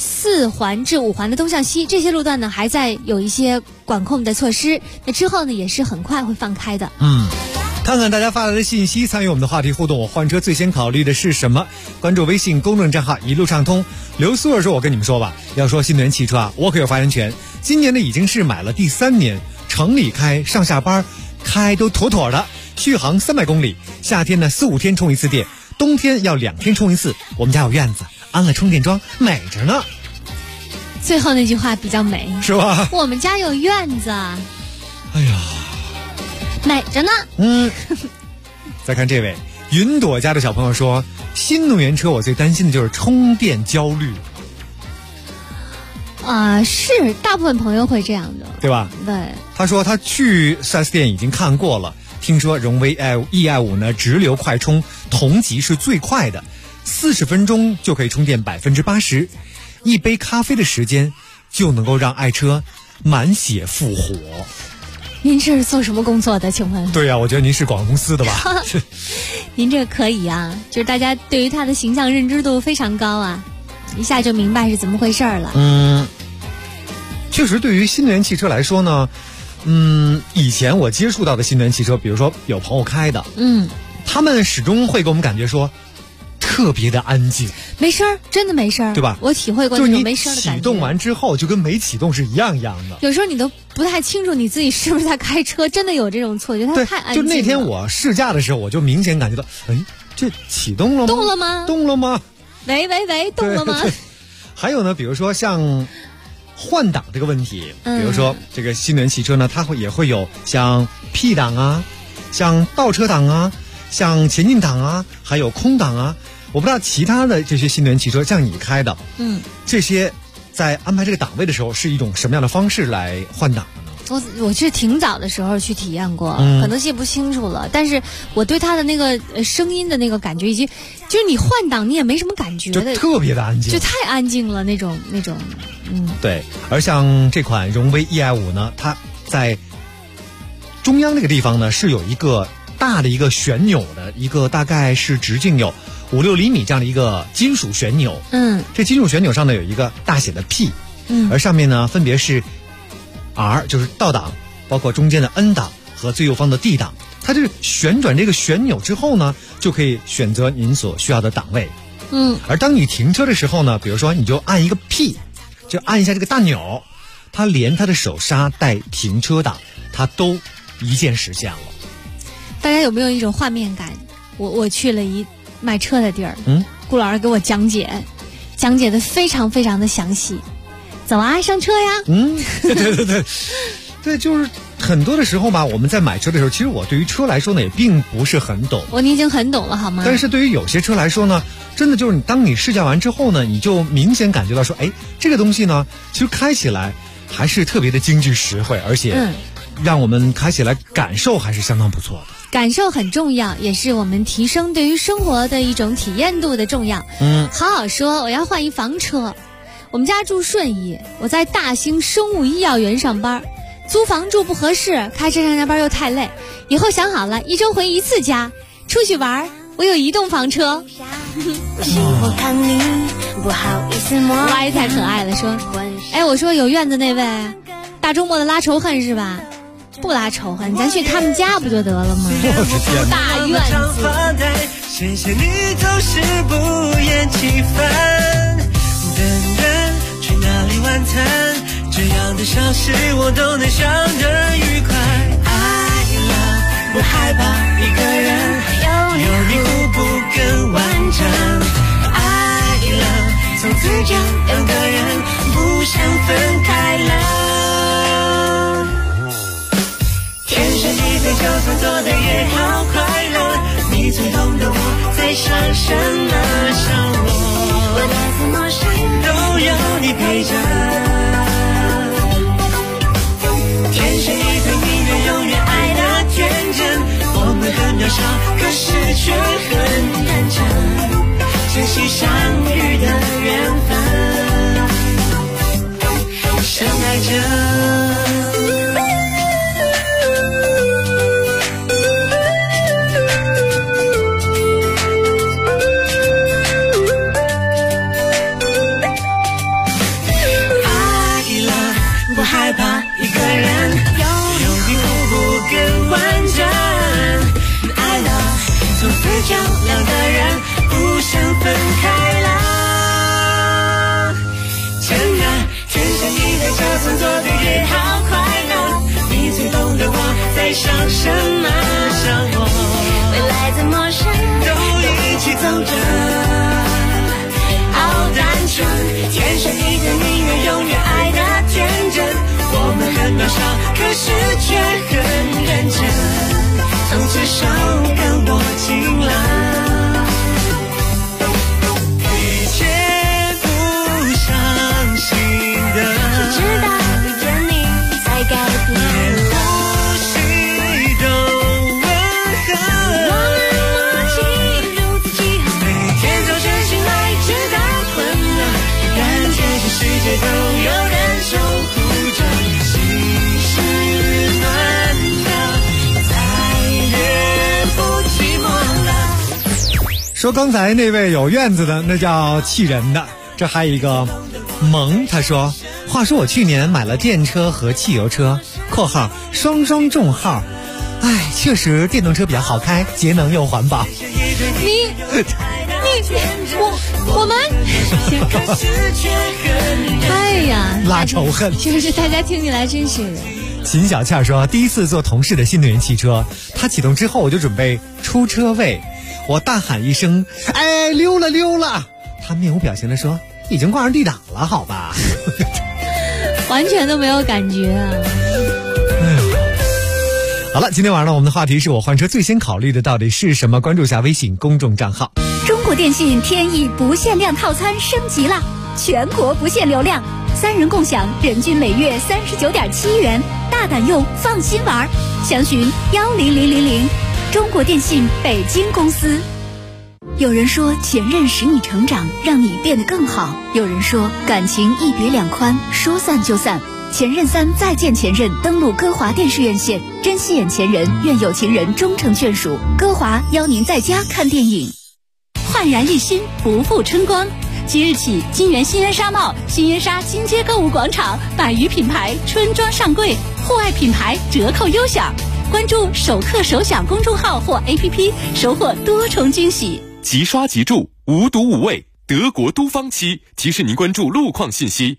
4环至5环的东向西，这些路段呢还在有一些管控的措施，那之后呢也是很快会放开的。 看看大家发来的信息，参与我们的话题互动。我换车最先考虑的是什么？关注微信公众账号一路畅通。刘苏儿说，我跟你们说吧，要说新能源汽车啊，我可有发言权。今年呢已经是买了第3年，城里开，上下班开都妥妥的，续航300公里，夏天呢4-5天充一次电，冬天要2天充一次。我们家有院子，安了充电桩，美着呢。 最后那句话比较美， 是吧？ 我们家有院子， 哎呀， 美着呢。 再看这位云朵家的小朋友说，新能源车我最担心的就是充电焦虑。 是大部分朋友会这样的， 对吧？ 对。 他说他去 4S 店已经看过了，听说荣威 EI5 呢直流快充同级是最快的，40分钟就可以充电80%，一杯咖啡的时间就能够让爱车满血复活。 您这是做什么工作的？请问？ 对呀，我觉得您是广告公司的吧？ 您这个可以啊，就是大家对于他的形象认知度非常高啊，一下就明白是怎么回事了。 确实，对于新能源汽车来说呢，以前我接触到的新能源汽车，比如说有朋友开的，他们始终会给我们感觉说，特别的安静， 没声儿，真的没声儿， 对吧？ 我体会过那种没声的感觉。 启动完之后就跟没启动是一样的。 有时候你都不太清楚你自己是不是在开车，真的有这种错觉，它太安静了。 就那天我试驾的时候，我就明显感觉到，这启动了吗？ 动了吗？ 动了吗？ 喂，动了吗？ 还有呢，比如说像换挡这个问题，比如说这个新能源汽车呢，它也会有像 P 档啊，像倒车档啊，像前进档啊，还有空档啊。我不知道其他的这些新能源汽车，像你开的，这些在安排这个档位的时候，是一种什么样的方式来换挡的呢？ 我是挺早的时候去体验过，可能记不清楚了，但是我对它的那个声音的那个感觉，以及就是你换挡你也没什么感觉的， 就特别的安静， 就太安静了那种。 对。而像这款荣威 EI5 呢，它在中央那个地方呢是有一个大的一个旋钮的，一个大概是直径有5-6厘米这样的一个金属旋钮。这金属旋钮上呢有一个大写的 P，而上面呢分别是 R， 就是倒档，包括中间的 N 档和最右方的 D 档。它就是旋转这个旋钮之后呢，就可以选择您所需要的档位。而当你停车的时候呢，比如说你就按一个 P， 就按一下这个大钮，它连它的手刹带停车档，它都一键实现了。 大家有没有一种画面感？我去了一卖车的地儿，顾老师给我讲解的非常非常的详细。走啊，上车呀！ 对，就是很多的时候吧，我们在买车的时候，其实我对于车来说呢，也并不是很懂。 你已经很懂了，好吗？ 但是对于有些车来说呢，真的就是当你试驾完之后呢，你就明显感觉到说，哎，这个东西呢，其实开起来还是特别的经济实惠，而且让我们开起来感受还是相当不错的。 感受很重要，也是我们提升对于生活的一种体验度的重要。好好说，我要换一房车。我们家住顺义，我在大兴生物医药园上班，租房住不合适，开车上下班又太累，以后想好了，1周回1次家，出去玩我有移动房车。Y 太可爱了，说，我说有院子那位，大周末的拉仇恨是吧？不拉仇恨，咱去他们家不就得了吗？大院子。 谢谢你总是不厌其烦，等等去哪里晚餐，这样的小事我都能想得愉快。爱了不害怕一个人，有你互补更完整。爱了从此就2个人不想分开了。天生一对，就算做的也好快乐。你最懂得我在想什么，想我来自陌生都有你陪着。天生一对，宁愿永远爱的天真。我们很渺小，可是却很认真，珍惜相遇的缘分，深爱着。害怕一个人，有你互补更完整。爱了从此就2个人不想分开了。真爱天生一对，就算做的也好快乐。你最懂得我在想什么，想我未来怎么想都一起走着，好单纯。天生一对，宁愿永远爱的天真。我们很渺小，可是却很认真，从此手跟我紧了。以前不相信的，直到遇见你才改变。连呼吸都温和，我们默契如此契合，每天早晨醒来直到昏了，感觉这世界都有人守护着。 说刚才那位有院子的，那叫气人的。这还有一个萌，他说，话说我去年买了电车和汽油车（括号双双中号），确实电动车比较好开，节能又环保。 我们拉仇恨， 就是大家听起来真是。 秦小倩说，第一次坐同事的新能源汽车，他启动之后我就准备出车位，我大喊一声，溜了溜了，他面无表情地说，已经挂上 D 档了，好吧。 完全都没有感觉啊。 好了，今天晚上我们的话题是我换车最先考虑的到底是什么？关注一下微信公众账号。 中国电信天翼不限量套餐升级了，全国不限流量， ，3人共享，人均每月39.7元，大胆用，放心玩。详询10000，中国电信北京公司。有人说前任使你成长，让你变得更好；有人说感情一别两宽，说散就散。前任3再见前任，登录歌华电视院线，珍惜眼前人，愿有情人终成眷属。歌华邀您在家看电影，焕然一新，不负春光。即日起，金源新源纱贸、新源纱金街购物广场100余品牌春装上柜，户外品牌折扣优享。关注首客首享公众号或 APP， 收获多重惊喜。 即刷即住，无毒无味，德国都方漆提示您关注路况信息。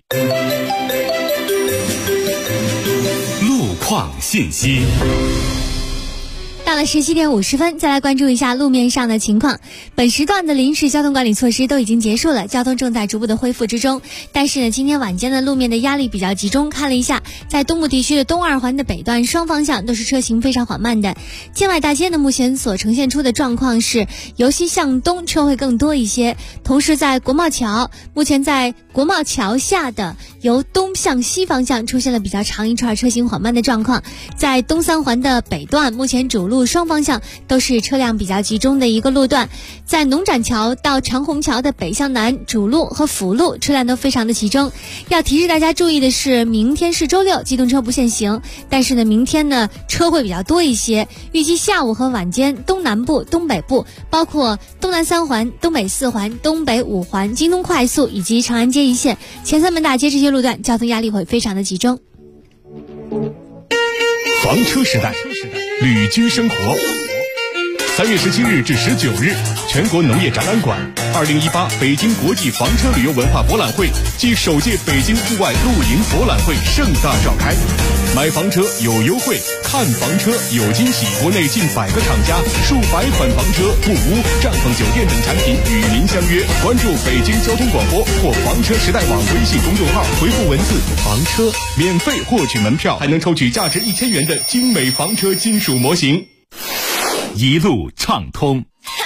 路况信息。 到了17点50分，再来关注一下路面上的情况。本时段的临时交通管理措施都已经结束了，交通正在逐步的恢复之中。但是呢，今天晚间的路面的压力比较集中，看了一下，在东部地区的东2环的北段双方向都是车行非常缓慢的。建外大街呢，目前所呈现出的状况是由西向东车会更多一些，同时在国贸桥，目前在国贸桥下的由东向西方向出现了比较长一串车行缓慢的状况。在东3环的北段，目前主路双方向都是车辆比较集中的一个路段。在农展桥到长虹桥的北向南主路和辅路车辆都非常的集中。要提示大家注意的是，明天是周六，机动车不限行，但是呢，明天呢车会比较多一些。预计下午和晚间东南部、东北部，包括东南3环、东北4环、东北5环、京东快速以及长安街一线、前3门大街这些路段，交通压力会非常的集中。 房车时代，旅居生活。3月17日至19日，全国农业展览馆2018北京国际房车旅游文化博览会暨首届北京户外露营博览会盛大召开。买房车有优惠，看房车有惊喜。国内近100个厂家、数百款房车、木屋、帐篷酒店等产品与您相约。关注北京交通广播或房车时代网微信公众号，回复文字房车，免费获取门票，还能抽取价值1000元的精美房车金属模型。一路畅通。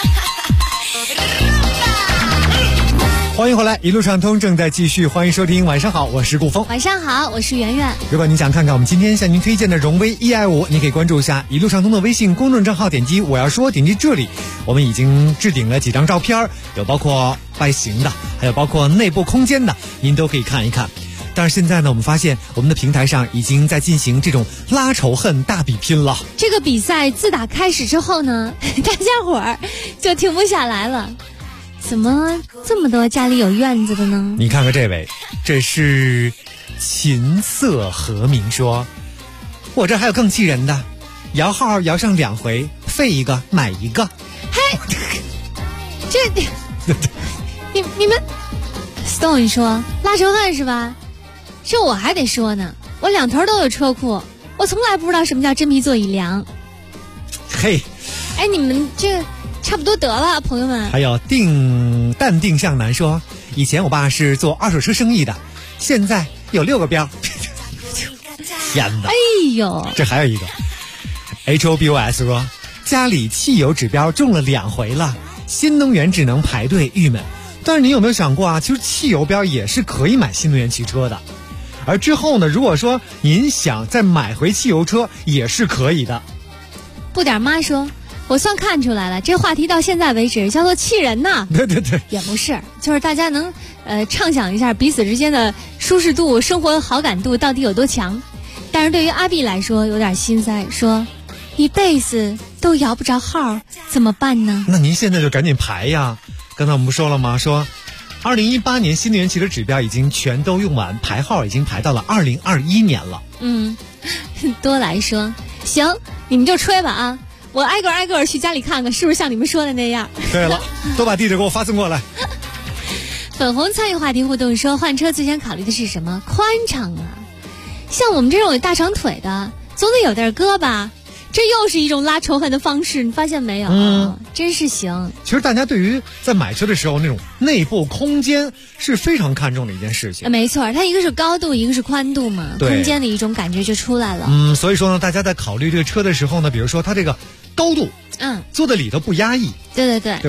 欢迎回来，一路畅通正在继续，欢迎收听。晚上好，我是顾峰。 晚上好，我是圆圆。 如果你想看看我们今天向您推荐的荣威 EI5，你可以关注一下一路畅通的微信公众账号，点击我要说，点击这里，我们已经置顶了几张照片，有包括外形的，还有包括内部空间的，您都可以看一看。但是现在呢，我们发现我们的平台上已经在进行这种拉仇恨大比拼了。 这个比赛自打开始之后呢，大家伙儿就停不下来了。怎么这么多家里有院子的呢？ 你看看这位，这是琴瑟和鸣说，我这还有更气人的，摇号摇上2回，废一个买一个。 嘿，这你们 Stone 说拉仇恨是吧？这我还得说呢，我2头都有车库，我从来不知道什么叫真皮座椅凉。 嘿， 哎，你们这差不多得了，朋友们。 还有淡定向南说，以前我爸是做二手车生意的，现在有6个标。天哪！ 哎呦， 这还有一个 HOBOS 说，家里汽油指标中了2回了，新能源只能排队，郁闷。但是你有没有想过啊，其实汽油标也是可以买新能源汽车的，而之后呢，如果说您想再买回汽油车也是可以的。 不点妈说，我算看出来了，这话题到现在为止叫做气人呐。 对对对， 也不是，就是大家能畅想一下彼此之间的舒适度、生活好感度到底有多强。但是对于阿碧来说有点心塞，说一辈子都摇不着号怎么办呢？ 那您现在就赶紧排呀。刚才我们不说了吗，说2018年新能源汽车指标已经全都用完，排号已经排到了2021年了。 多来说行，你们就吹吧啊，我挨个去家里看看是不是像你们说的那样。 对了，都把地址给我发送过来。 粉红参与话题互动说，换车最先考虑的是什么？宽敞啊，像我们这种有大长腿的总得有点胳膊，这又是一种拉仇恨的方式，你发现没有？真是行。 其实大家对于在买车的时候那种内部空间是非常看重的一件事情。 没错，它一个是高度，一个是宽度嘛，空间的一种感觉就出来了。 所以说呢，大家在考虑这个车的时候呢，比如说它这个高度，坐在里头不压抑， 对对对， 对吧？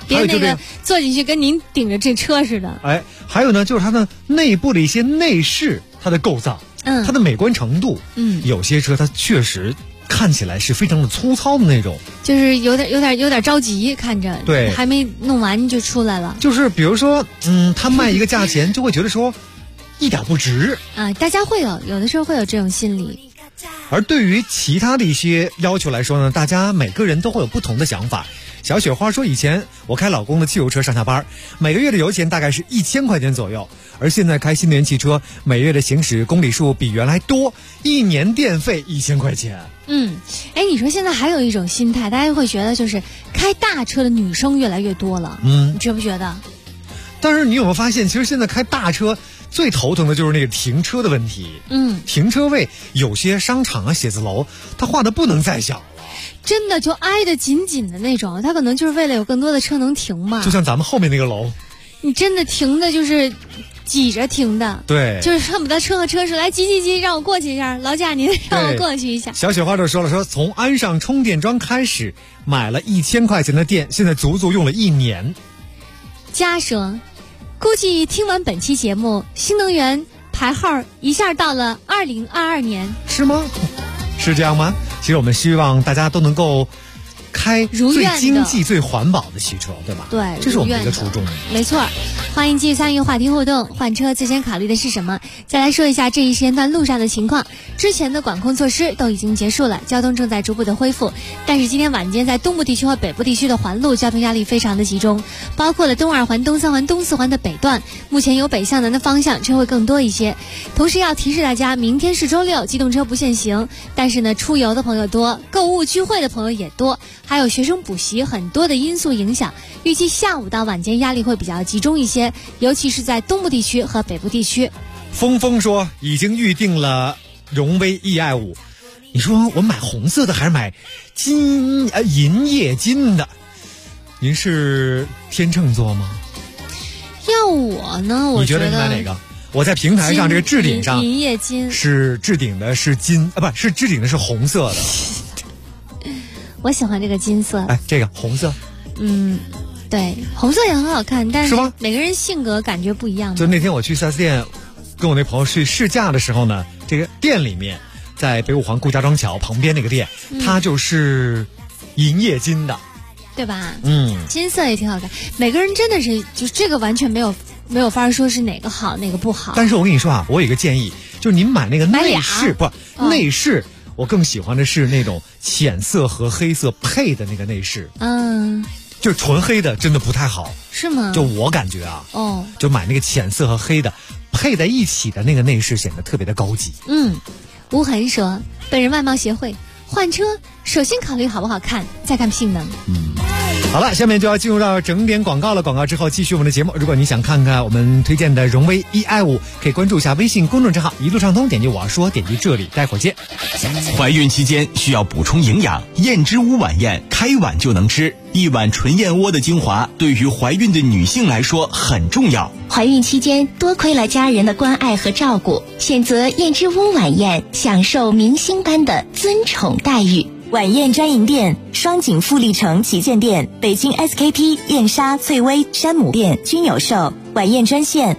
别那个坐进去跟您顶着这车似的。 哎，还有呢，就是它的内部的一些内饰，它的构造，它的美观程度，有些车它确实看起来是非常的粗糙的那种， 就是有点着急，看着对， 还没弄完就出来了。 就是比如说，他卖一个价钱，就会觉得说一点不值啊，大家会有的时候会有这种心理。 而对于其他的一些要求来说呢，大家每个人都会有不同的想法。小雪花说，以前我开老公的汽油车上下班，每个月的油钱大概是1000块钱左右，而现在开新能源汽车，每月的行驶公里数比原来多，1年电费1000块钱。 你说现在还有一种心态，大家会觉得就是开大车的女生越来越多了，你觉不觉得？ 但是你有没有发现，其实现在开大车最头疼的就是那个停车的问题。停车位有些商场啊、写字楼，它画的不能再小了， 真的就挨得紧紧的那种，它可能就是为了有更多的车能停嘛。 就像咱们后面那个楼， 你真的停的就是挤着停的， 对， 就是恨不得车和车是来挤，让我过去一下，劳驾您让我过去一下。 小雪花就说了，从安上充电桩开始，买了1000块钱的电，现在足足用了1年。 佳说，估计听完本期节目，新能源排号一下到了2022年， 是吗？是这样吗？其实我们希望大家都能够开最经济、最环保的汽车，对吧？ 对， 这是我们的一个初衷。 没错，欢迎继续参与话题互动。换车最先考虑的是什么？再来说一下这一时间段路上的情况。之前的管控措施都已经结束了，交通正在逐步的恢复。但是今天晚间在东部地区和北部地区的环路交通压力非常的集中，包括了东2环、东3环、东4环的北段，目前由北向南的方向车会更多一些。同时要提示大家，明天是周六，机动车不限行，但是呢，出游的朋友多，购物聚会的朋友也多，还有学生补习，很多的因素影响，预计下午到晚间压力会比较集中一些，尤其是在东部地区和北部地区。 峰说已经预定了荣威 Ei5，你说我买红色的还是买银液金的？您是天秤座吗？ 要我呢， 你觉得你买哪个？我在平台上这个置顶上， 银液金是置顶的是金啊，不是置顶的是红色的。 我喜欢这个金色。 哎，这个红色。 对，红色也很好看，但是吗？ 每个人性格感觉不一样。 就那天我去 4S 店，跟我那朋友去试驾的时候呢，这个店里面，在北五环顾家庄桥旁边那个店，它就是银液金的， 对吧？金色也挺好看。每个人真的是，就是这个完全没有法说是哪个好哪个不好。 但是我跟你说啊，我有一个建议，就是您买那个内饰，内饰。我更喜欢的是那种浅色和黑色配的那个内饰，就纯黑的真的不太好， 是吗？ 就我感觉啊，就买那个浅色和黑的配在一起的那个内饰，显得特别的高级。 无痕说，本人外貌协会，换车首先考虑好不好看，再看性能。 好了，下面就要进入到整点广告了。广告之后继续我们的节目。如果你想看看我们推荐的荣威 Ei5，可以关注一下微信公众账号一路畅通，点击我要说，点击这里，待会儿见。 怀孕期间需要补充营养，燕之屋晚宴开碗就能吃，一碗纯燕窝的精华对于怀孕的女性来说很重要。 怀孕期间多亏了家人的关爱和照顾，选择燕之屋晚宴，享受明星般的尊宠待遇。 晚宴专营店：双井富力城旗舰店、北京 SKP、燕莎、翠微、山姆店均有售。晚宴专线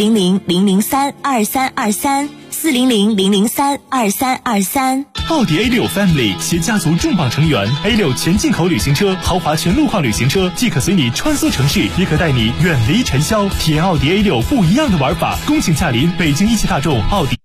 ：400-003-2323，400-003-2323。 奥迪 A6 Family 携家族重磅成员 A6 全进口旅行车、豪华全路况旅行车，既可随你穿梭城市，也可带你远离尘嚣，体验奥迪 A6 不一样的玩法。恭请驾临北京一汽大众奥迪。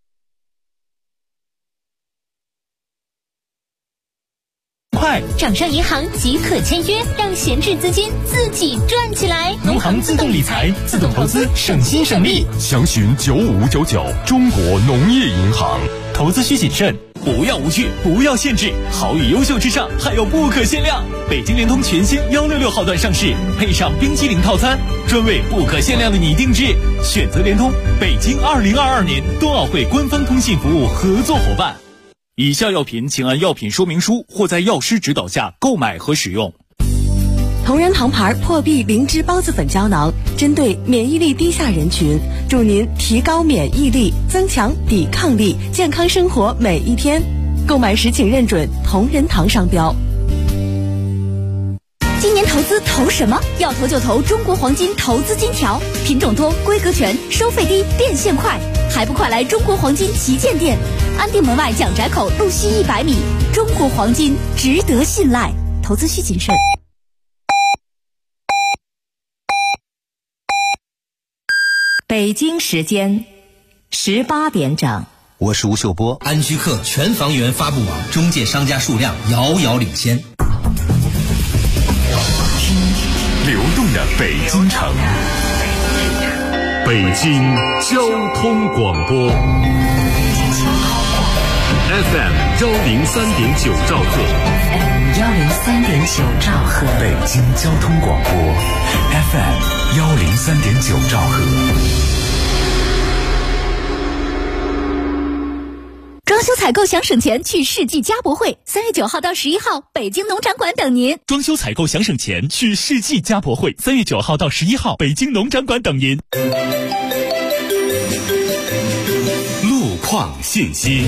掌上银行即可签约，让闲置资金自己赚起来。 农行自动理财，自动投资，省心省力。 详询9599，中国农业银行。 投资需谨慎，不要无趣，不要限制，好与优秀之上还有不可限量。北京联通全新166号段上市，配上冰淇淋套餐，专为不可限量的你定制。选择联通，北京2022年冬奥会官方通信服务合作伙伴。以下药品请按药品说明书或在药师指导下购买和使用。 同仁堂牌破壁灵芝孢子粉胶囊，针对免疫力低下人群，助您提高免疫力，增强抵抗力，健康生活每一天。购买时请认准同仁堂商标。 今年投资投什么？要投就投中国黄金投资金条，品种多，规格全，收费低，变现快，还不快来中国黄金旗舰店，安定门外蒋宅口路西100米。中国黄金值得信赖，投资需谨慎。 北京时间18点整。 我是吴秀波。安居客全房源发布网中介商家数量遥遥领先。 流动的北京城，北京交通广播 FM 103.9兆赫 103.9兆赫， 北京交通广播 FM 103.9兆赫。 装修采购想省钱，去世纪家博会，3月9号到11号，北京农展馆等您。 装修采购想省钱，去世纪家博会，3月9号到11号，北京农展馆等您。 路况信息。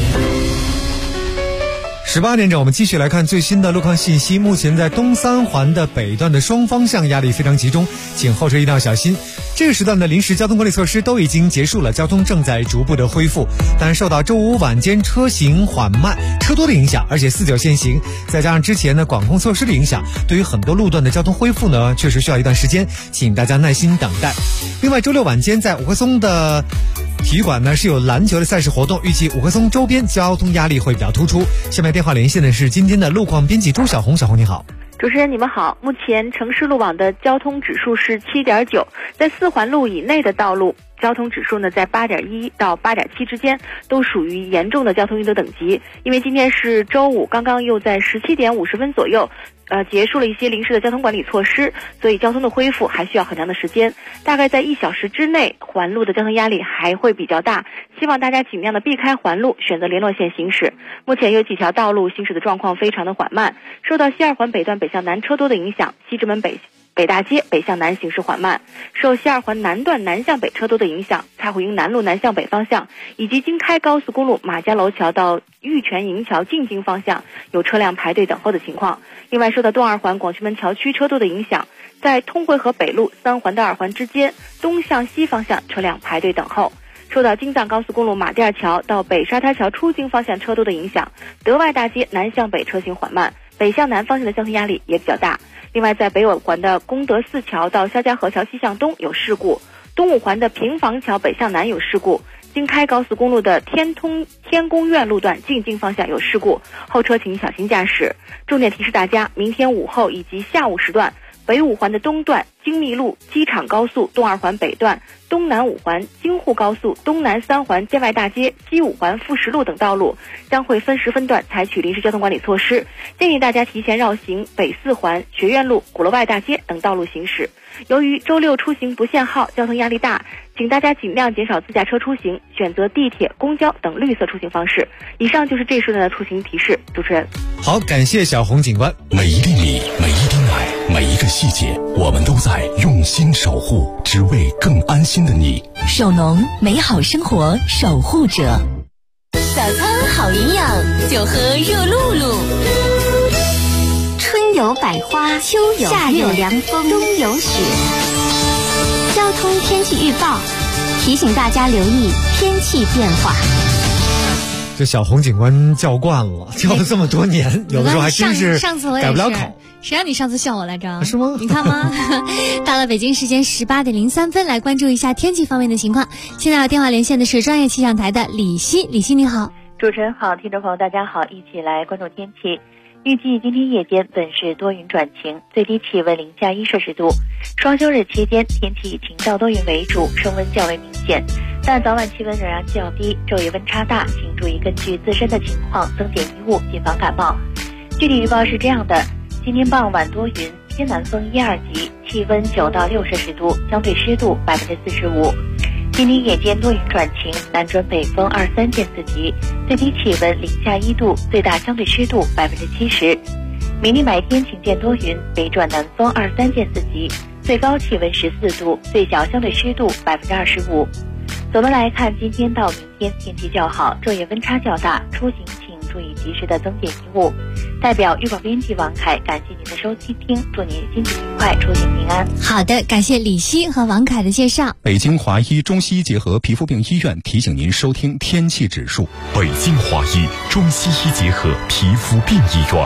18点整，我们继续来看最新的路况信息。目前在东三环的北段的双方向压力非常集中，请后车一定要小心。这个时段的临时交通管理措施都已经结束了，交通正在逐步的恢复。但受到周五晚间车行缓慢、车多的影响，而且49限行，再加上之前的管控措施的影响，对于很多路段的交通恢复呢，确实需要一段时间，请大家耐心等待。另外，周六晚间在五棵松的体育馆呢是有篮球的赛事活动，预计五棵松周边交通压力会比较突出。下面电话连线的是今天的路况编辑朱小红。小红你好。 主持人你们好，目前城市路网的交通指数是7.9，在4环路以内的道路交通指数呢在8.1到8.7之间，都属于严重的交通拥堵等级。因为今天是周五，刚刚又在17点50分左右结束了一些临时的交通管理措施，所以交通的恢复还需要很长的时间，大概在1小时之内，环路的交通压力还会比较大，希望大家尽量的避开环路，选择联络线行驶。目前有几条道路行驶的状况非常的缓慢，受到西2环北段北向南车多的影响，西直门北大街北向南行驶缓慢，受西2环南段南向北车多的影响，蔡虎营南路南向北方向以及京开高速公路马家楼桥到玉泉营桥进京方向有车辆排队等候的情况。另外，受到东2环广渠门桥区车多的影响，在通惠河北路3环到2环之间东向西方向车辆排队等候。受到京藏高速公路马甸桥到北沙滩桥出京方向车多的影响，德外大街南向北车行缓慢，北向南方向的交通压力也比较大。另外，在北5环的功德寺桥到肖家河桥西向东有事故，东5环的平房桥北向南有事故，京开高速公路的天宫苑路段进京方向有事故，后车请小心驾驶。重点提示大家，明天午后以及下午时段，北5环的东段京密路、机场高速东2环北段、东南5环京沪高速、东南3环建外大街、西5环富石路等道路将会分时分段采取临时交通管理措施，建议大家提前绕行北4环学院路、鼓楼外大街等道路行驶。由于周六出行不限号，交通压力大，请大家尽量减少自驾车出行，选择地铁、公交等绿色出行方式。以上就是这时段的出行提示。主持人， 好，感谢小红警官。 每一粒米，每一滴奶，每一个细节，我们都在用心守护，只为更安心的你。 首农，美好生活守护者。 早餐好营养，就喝热露露。 春有百花，秋有夏有凉风，冬有雪。交通天气预报提醒大家留意天气变化。 这小红警官叫惯了，叫了这么多年，有的时候还真是改不了口。 谁让你上次笑我来着？ 是吗？ 你看吗？到了北京时间18点03分，来关注一下天气方面的情况。现在有电话连线的是专业气象台的李希。李希你好。 主持人好，听众朋友大家好，一起来关注天气。预计今天夜间本市多云转晴，最低气温零下1摄氏度。双休日期间天气以晴到多云为主，升温较为明显，但早晚气温仍然较低，昼夜温差大，请注意根据自身的情况增减衣物，谨防感冒。具体预报是这样的：今天傍晚多云，偏南风1、2级，气温9到6摄氏度，相对湿度45%。今天夜间多云转晴，南转北风2、3见4级，最低气温零下1度，最大相对湿度70%。明天白天晴间多云，北转南风2、3见4级，最高气温14度，最小相对湿度25%。总的来看，今天到明天天气较好，昼夜温差较大，出行请注意及时的增减衣物。代表预报编辑王凯，感谢您的收听，祝您心情愉快，出行平安。 好的，感谢李希和王凯的介绍。 北京华医中西医结合皮肤病医院提醒您收听天气指数。 北京华医中西医结合皮肤病医院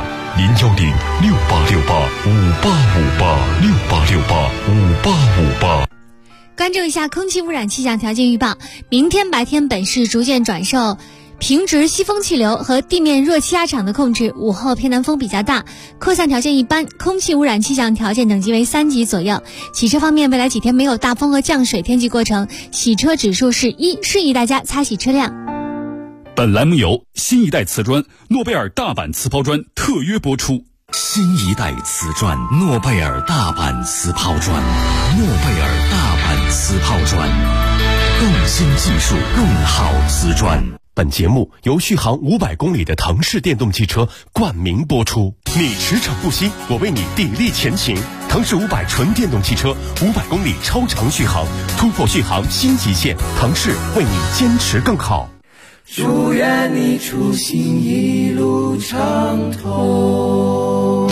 ，0106868585858685858。 关注一下空气污染气象条件预报，明天白天本市逐渐转受平直西风气流和地面热气压场的控制，午后偏南风比较大，扩散条件一般，空气污染气象条件等级为3级左右。洗车方面，未来几天没有大风和降水天气过程，洗车指数是1，适宜大家擦洗车辆。 本栏目由新一代瓷砖诺贝尔大阪瓷抛砖特约播出。 新一代瓷砖诺贝尔大阪瓷抛砖，诺贝尔大阪瓷抛砖，更新技术，更好瓷砖。 本节目由续航500公里的腾势电动汽车冠名播出。你驰骋不息，我为你砥砺前行。腾势500纯电动汽车，500公里超长续航，突破续航新极限。腾势为你坚持更好。 祝愿你出行一路畅通。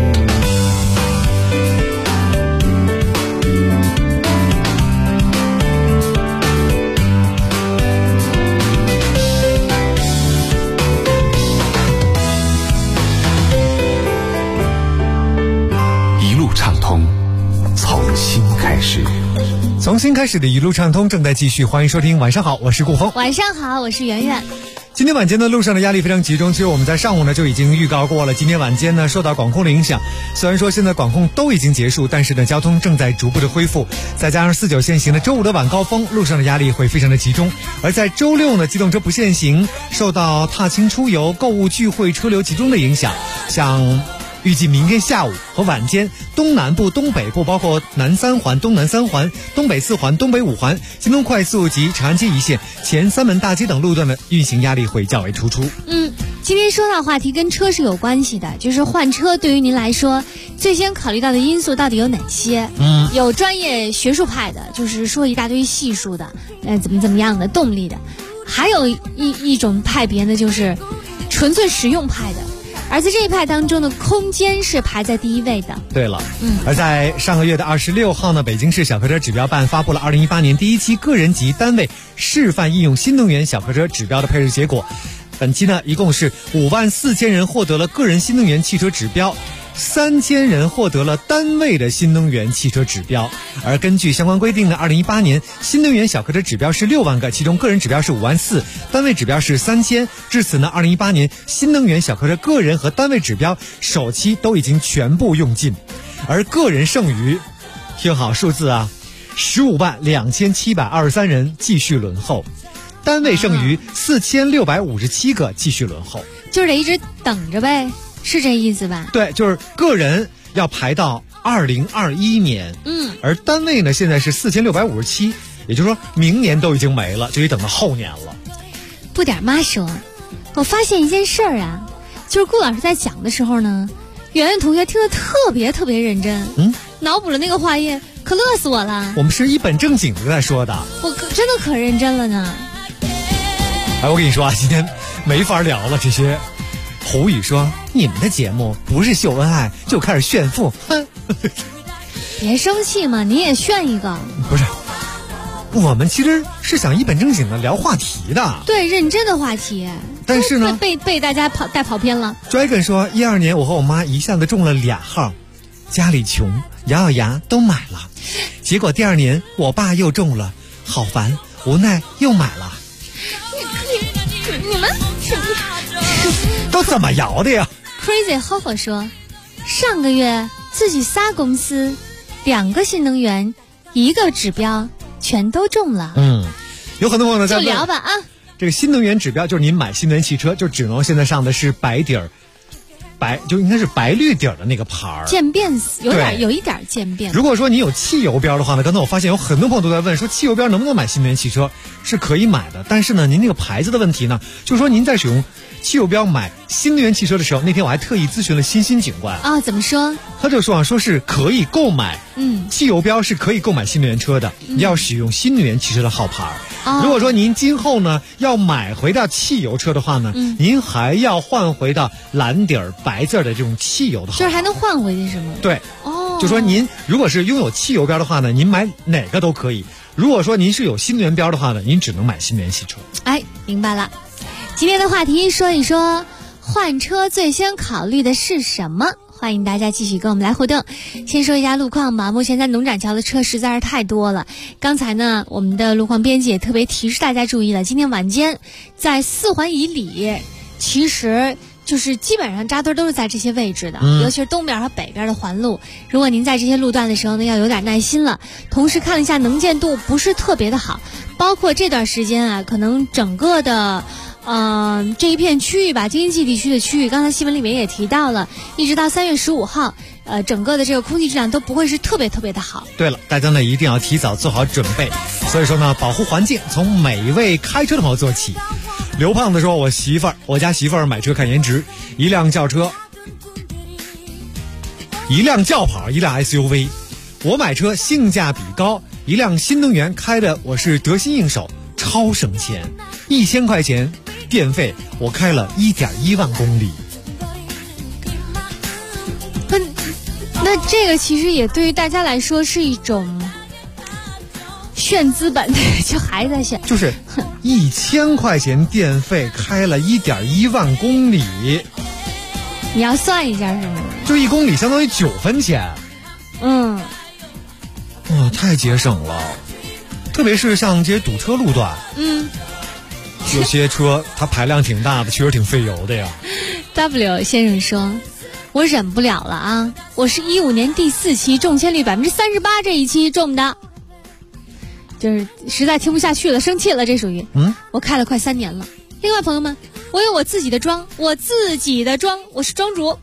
一路畅通，从新开始。 从新开始的一路畅通正在继续，欢迎收听。晚上好，我是顾峰。 晚上好，我是圆圆。 今天晚间呢，路上的压力非常集中。其实我们在上午呢就已经预告过了，今天晚间呢受到管控的影响，虽然说现在管控都已经结束，但是呢交通正在逐步的恢复。再加上49限行的周五的晚高峰，路上的压力会非常的集中。而在周六呢，机动车不限行，受到踏青出游、购物聚会车流集中的影响，像预计明天下午和晚间，东南部、东北部，包括南3环、东南3环、东北4环、东北5环、京东快速及长安街一线、前三门大街等路段的运行压力会较为突出。 今天说到话题跟车是有关系的，就是换车对于您来说，最先考虑到的因素到底有哪些？有专业学术派的，就是说一大堆系数的，怎么样的动力的，还有一种派别呢，就是纯粹实用派的。而在这一派当中呢，空间是排在第一位的。 对了，而在上个月的26号呢，北京市小客车指标办发布了2018年第一期个人及单位示范应用新能源小客车指标的配置结果。本期呢，一共是54000人获得了个人新能源汽车指标，3000人获得了单位的新能源汽车指标。而根据相关规定呢，2018年新能源小客车指标是6万个，其中个人指标是54000，单位指标是3000。至此呢，2018年新能源小客车个人和单位指标首期都已经全部用尽，而个人剩余，听好数字啊，152723人继续轮候，单位剩余4657个继续轮候， 就是得一直等着呗，是这意思吧？ 对，就是个人要排到2021年，而单位呢现在是4657，也就是说明年都已经没了，就得等到后年了。 不点妈说，我发现一件事儿啊，就是顾老师在讲的时候呢，圆圆同学听得特别认真，脑补了那个画面，可乐死我了。 我们是一本正经的在说的， 我真的可认真了呢。 我跟你说啊，今天没法聊了。这些胡语说你们的节目不是秀恩爱就开始炫富，哼！ 别生气嘛，你也炫一个。 不是，我们其实是想一本正经的聊话题的， 对，认真的话题。 但是呢， 被大家带跑偏了。 Dragon 说，12年我和我妈一下子中了2号，家里穷，咬牙都买了。结果第2年我爸又中了，好烦，无奈又买了。 你们都怎么摇的呀 ？Crazy 浩浩说，上个月自己仨公司2个新能源1个指标全都中了。 有很多朋友呢在就聊吧啊。 这个新能源指标就是您买新能源汽车就只能现在上的是白底儿，就应该是白绿底儿的那个牌儿， 渐变有一点渐变。 如果说你有汽油标的话呢，刚才我发现有很多朋友都在问说，汽油标能不能买新能源汽车？是可以买的，但是呢，您那个牌子的问题呢，就是说您在使用汽油标买新能源汽车的时候，那天我还特意咨询了欣欣警官啊，怎么说？ 他就说是可以购买，汽油标是可以购买新能源车的，要使用新能源汽车的号牌。如果说您今后呢要买回到汽油车的话呢，您还要换回到蓝底儿白字的这种汽油的号牌， 就是还能换回去是吗？ 对，就说您如果是拥有汽油标的话呢，您买哪个都可以。如果说您是有新能源标的话呢，您只能买新能源汽车。 哎，明白了。今天的话题说一说换车最先考虑的是什么？欢迎大家继续跟我们来互动。先说一下路况吧，目前在农展桥的车实在是太多了。刚才呢，我们的路况编辑也特别提示大家注意了，今天晚间在4环以里，其实就是基本上扎堆都是在这些位置的，尤其是东边和北边的环路。如果您在这些路段的时候呢，要有点耐心了。同时看了一下能见度不是特别的好，包括这段时间啊，可能整个的这一片区域吧，京津冀地区的区域，刚才新闻里面也提到了，一直到3月15号，整个的这个空气质量都不会是特别的好。 对了，大家呢一定要提早做好准备。所以说呢，保护环境从每一位开车的朋友做起。刘胖子说，我家媳妇儿买车看颜值，一辆轿车，一辆轿跑，一辆 SUV。我买车性价比高，一辆新能源开的我是得心应手，超省钱，1000块钱电费，我开了1.1万公里。 那这个其实也对于大家来说是一种炫资本，就还在炫， 就是1000块钱电费开了1.1万公里。 你要算一下是吗？ 就1公里相当于9分钱。哇，太节省了。特别是像这些堵车路段，有些车它排量挺大的，确实挺费油的呀。 W 先生说，我忍不了了啊！我是15年第4期中签率38%这一期中的，就是实在听不下去了，生气了，这属于我开了快3年了。另外朋友们，我有我自己的庄，我是庄主。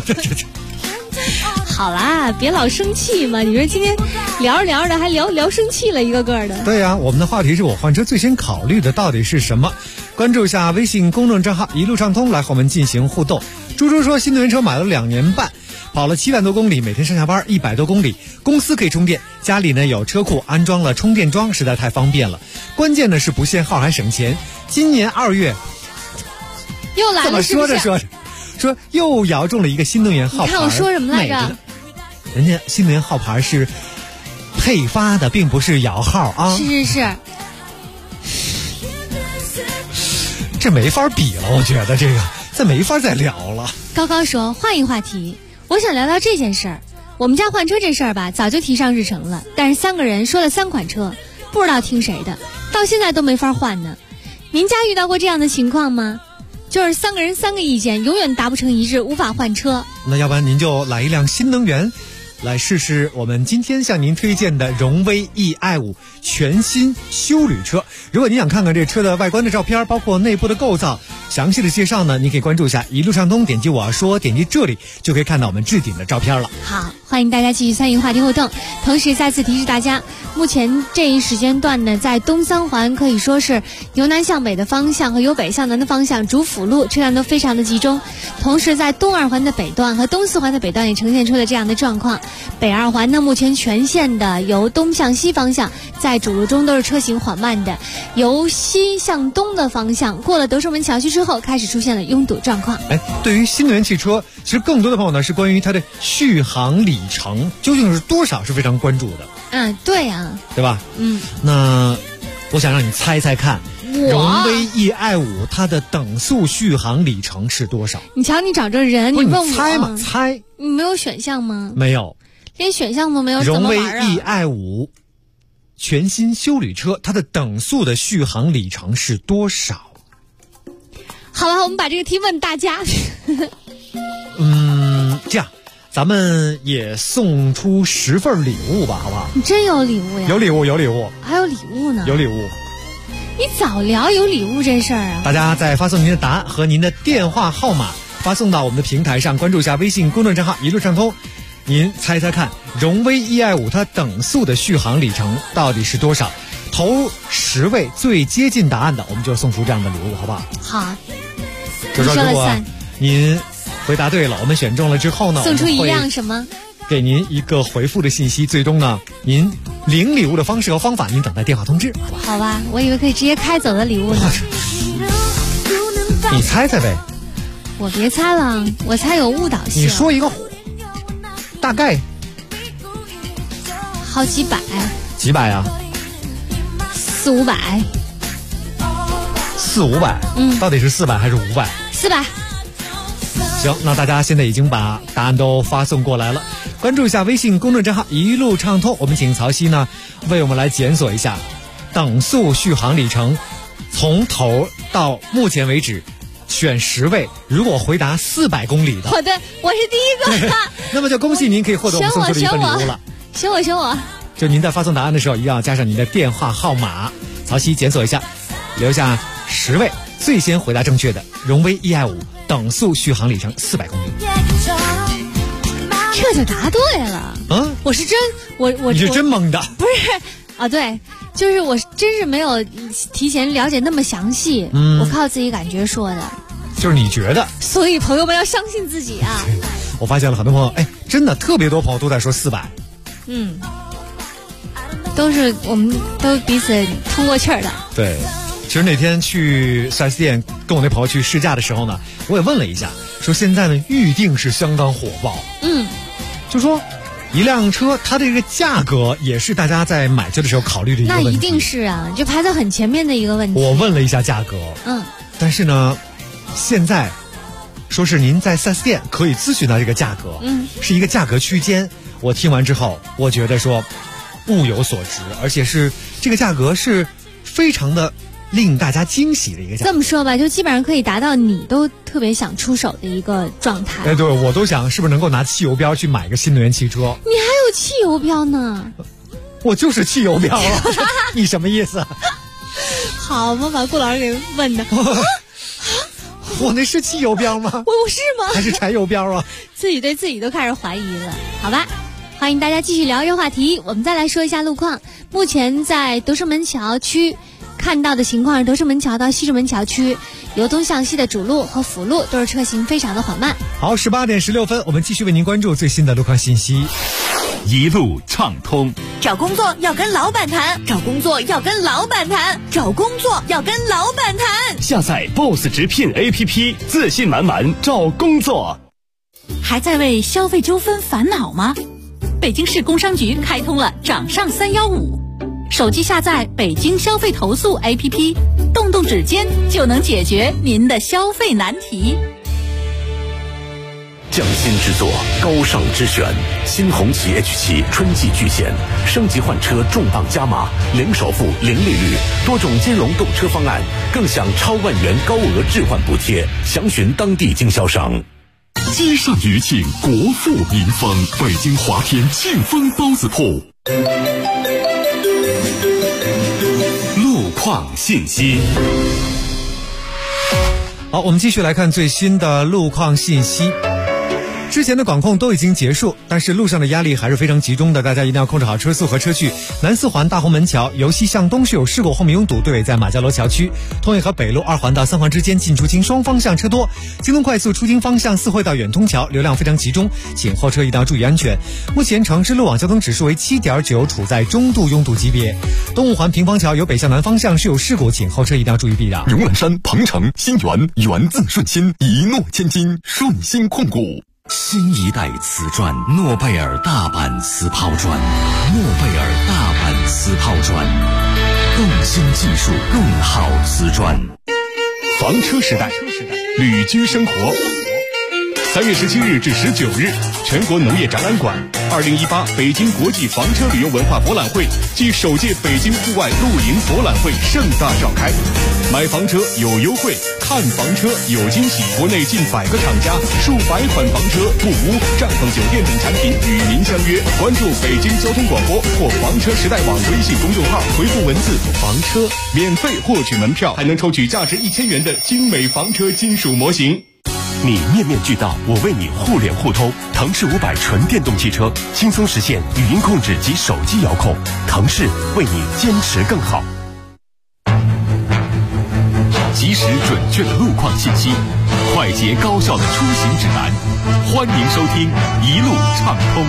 好啦，别老生气嘛！你说今天聊着聊着还聊生气了，一个个的。 对呀，我们的话题是我换车最先考虑的到底是什么？关注一下微信公众账号一路畅通，来和我们进行互动。猪猪说，新能源车买了2年半，跑了700多公里，每天上下班100多公里，公司可以充电，家里呢有车库，安装了充电桩，实在太方便了。关键呢是不限号还省钱。今年2月又来了， 怎么说着说又摇中了一个新能源号牌。 你看我说什么来着？ 人家新能源号牌是配发的，并不是摇号啊。 是。 这没法比了，我觉得这没法再聊了。 高高说，换一话题，我想聊聊这件事儿。我们家换车这事儿吧，早就提上日程了，但是3个人说了3款车，不知道听谁的，到现在都没法换呢。您家遇到过这样的情况吗？就是3个人3个意见，永远达不成一致，无法换车。 那要不然您就来一辆新能源，来试试我们今天向您推荐的荣威 e-i5 全新休旅车。如果您想看看这车的外观的照片，包括内部的构造，详细的介绍呢，你可以关注一下一路畅通，点击我要说，点击这里就可以看到我们置顶的照片了。 好，欢迎大家继续参与话题互动。同时再次提示大家，目前这一时间段呢，在东3环可以说是由南向北的方向和由北向南的方向主辅路车辆都非常的集中，同时在东2环的北段和东4环的北段也呈现出了这样的状况。北2环呢，目前全线的由东向西方向在主路中都是车行缓慢的，由西向东的方向过了德胜门桥区之后开始出现了拥堵状况。 对于新能源汽车，其实更多的朋友呢是关于它的续航里程究竟是多少是非常关注的。 对啊， 对吧？那我想让你猜猜看，荣威 e-i5 它的等速续航里程是多少？ 你瞧你找这人，你问我猜嘛？猜？ 你没有选项吗？ 没有， 连选项都没有， 荣威 e-i5 全新休旅车，它的等速的续航里程是多少？ 好了，我们把这个题问大家。 这样咱们也送出10份礼物吧，好不好？ 你真有礼物呀？ 有礼物， 还有礼物呢？ 有礼物。 你早聊有礼物这事儿啊！ 大家在发送您的答案和您的电话号码发送到我们的平台上，关注一下微信公众账号一路畅通。您猜猜看，荣威 e-i5 它等速的续航里程到底是多少？头10位最接近答案的，我们就送出这样的礼物，好不好？ 好。 就说如果您回答对了，我们选中了之后呢， 送出一样什么？ 给您一个回复的信息，最终呢，您领礼物的方式和方法，您等待电话通知，好吧？ 好吧，我以为可以直接开走的礼物呢。 你猜猜呗。 我别猜了，我猜有误导性。 你说一个大概。 好几百。 几百啊 ？400-500。 400-500。到底是400还是500 ？400。 行，那大家现在已经把答案都发送过来了，关注一下微信公众账号一路畅通，我们请曹曦呢为我们来检索一下等速续航里程，从头到目前为止选10位，如果回答400公里的， 好的，我是第一个。 那么就恭喜您可以获得我们送出的一份礼物了。 选我。 就您在发送答案的时候，一定要加上您的电话号码。曹曦检索一下，留下10位最先回答正确的，荣威 EI5。等速续航里程400公里， 这就答对了。我是真你是真懵的， 不是啊？对，就是我真是没有提前了解那么详细，我靠自己感觉说的。 就是你觉得？ 所以朋友们要相信自己啊！ 我发现了很多朋友，真的特别多朋友都在说400。 我们都彼此通过气儿的。 对。其实那天去 4S 店跟我那朋友去试驾的时候呢，我也问了一下，说现在呢预定是相当火爆，就说一辆车它的这个价格也是大家在买车的时候考虑的一个问题。 那一定是啊，就排在很前面的一个问题。 我问了一下价格，但是呢，现在说是您在 4S 店可以咨询到这个价格，是一个价格区间。我听完之后，我觉得说物有所值，而且是这个价格是非常的令大家惊喜的一个价格。 这么说吧，就基本上可以达到你都特别想出手的一个状态。 对，我都想是不是能够拿汽油标去买个新能源汽车。 你还有汽油标呢？ 我就是汽油标了。你什么意思？ 好，我们把顾老师给问的。 我那是汽油标吗？ 我是吗？ 还是柴油标啊？ 自己对自己都开始怀疑了。好吧，欢迎大家继续聊这个话题。我们再来说一下路况。目前在德胜门桥区看到的情况是，德胜门桥到西直门桥区由东向西的主路和辅路都是车行非常的缓慢。 好，18点16分，我们继续为您关注最新的路况信息。 一路畅通。 找工作要跟老板谈，找工作要跟老板谈，找工作要跟老板谈。 下载 BOSS 直聘 APP， 自信满满找工作。 还在为消费纠纷烦恼吗？北京市工商局开通了掌上315，手机下载北京消费投诉 APP， 动动指尖就能解决您的消费难题。 匠心之作，高尚之选，新红旗 H7 春季巨献，升级换车重磅加码，零首付、零利率，多种金融购车方案，更享超万元高额置换补贴，详询当地经销商。 积善余庆，国富民丰，北京华天庆丰包子铺。路况信息。 好，我们继续来看最新的路况信息。之前的管控都已经结束，但是路上的压力还是非常集中的，大家一定要控制好车速和车距。南四环大红门桥由西向东是有事故，后面拥堵，队尾在马家楼桥区。通惠河北路2环到3环之间进出京双方向车多。京东快速出京方向四惠到远通桥流量非常集中，请后车一定要注意安全。目前城市路网交通指数为7.9，处在中度拥堵级别。东五环平房桥由北向南方向是有事故，请后车一定要注意避让。 牛栏山、鹏城、新源，源自顺心，一诺千金，顺心控股。 新一代瓷砖，诺贝尔大阪瓷抛砖，诺贝尔大阪瓷抛砖，更新技术，更好瓷砖。 房车时代，旅居生活。3月17日至19日，全国农业展览馆2018北京国际房车旅游文化博览会暨首届北京户外露营博览会盛大召开。买房车有优惠，看房车有惊喜，国内近100个厂家、数百款房车、木屋、帐篷酒店等产品与您相约。关注北京交通广播或房车时代网微信公众号，回复文字房车，免费获取门票，还能抽取价值1000元的精美房车金属模型。你面面俱到，我为你互联互通。腾势500纯电动汽车，轻松实现语音控制及手机遥控。腾势为你坚持更好。吉及时准确的路况信息，快捷高效的出行指南。欢迎收听一路畅通。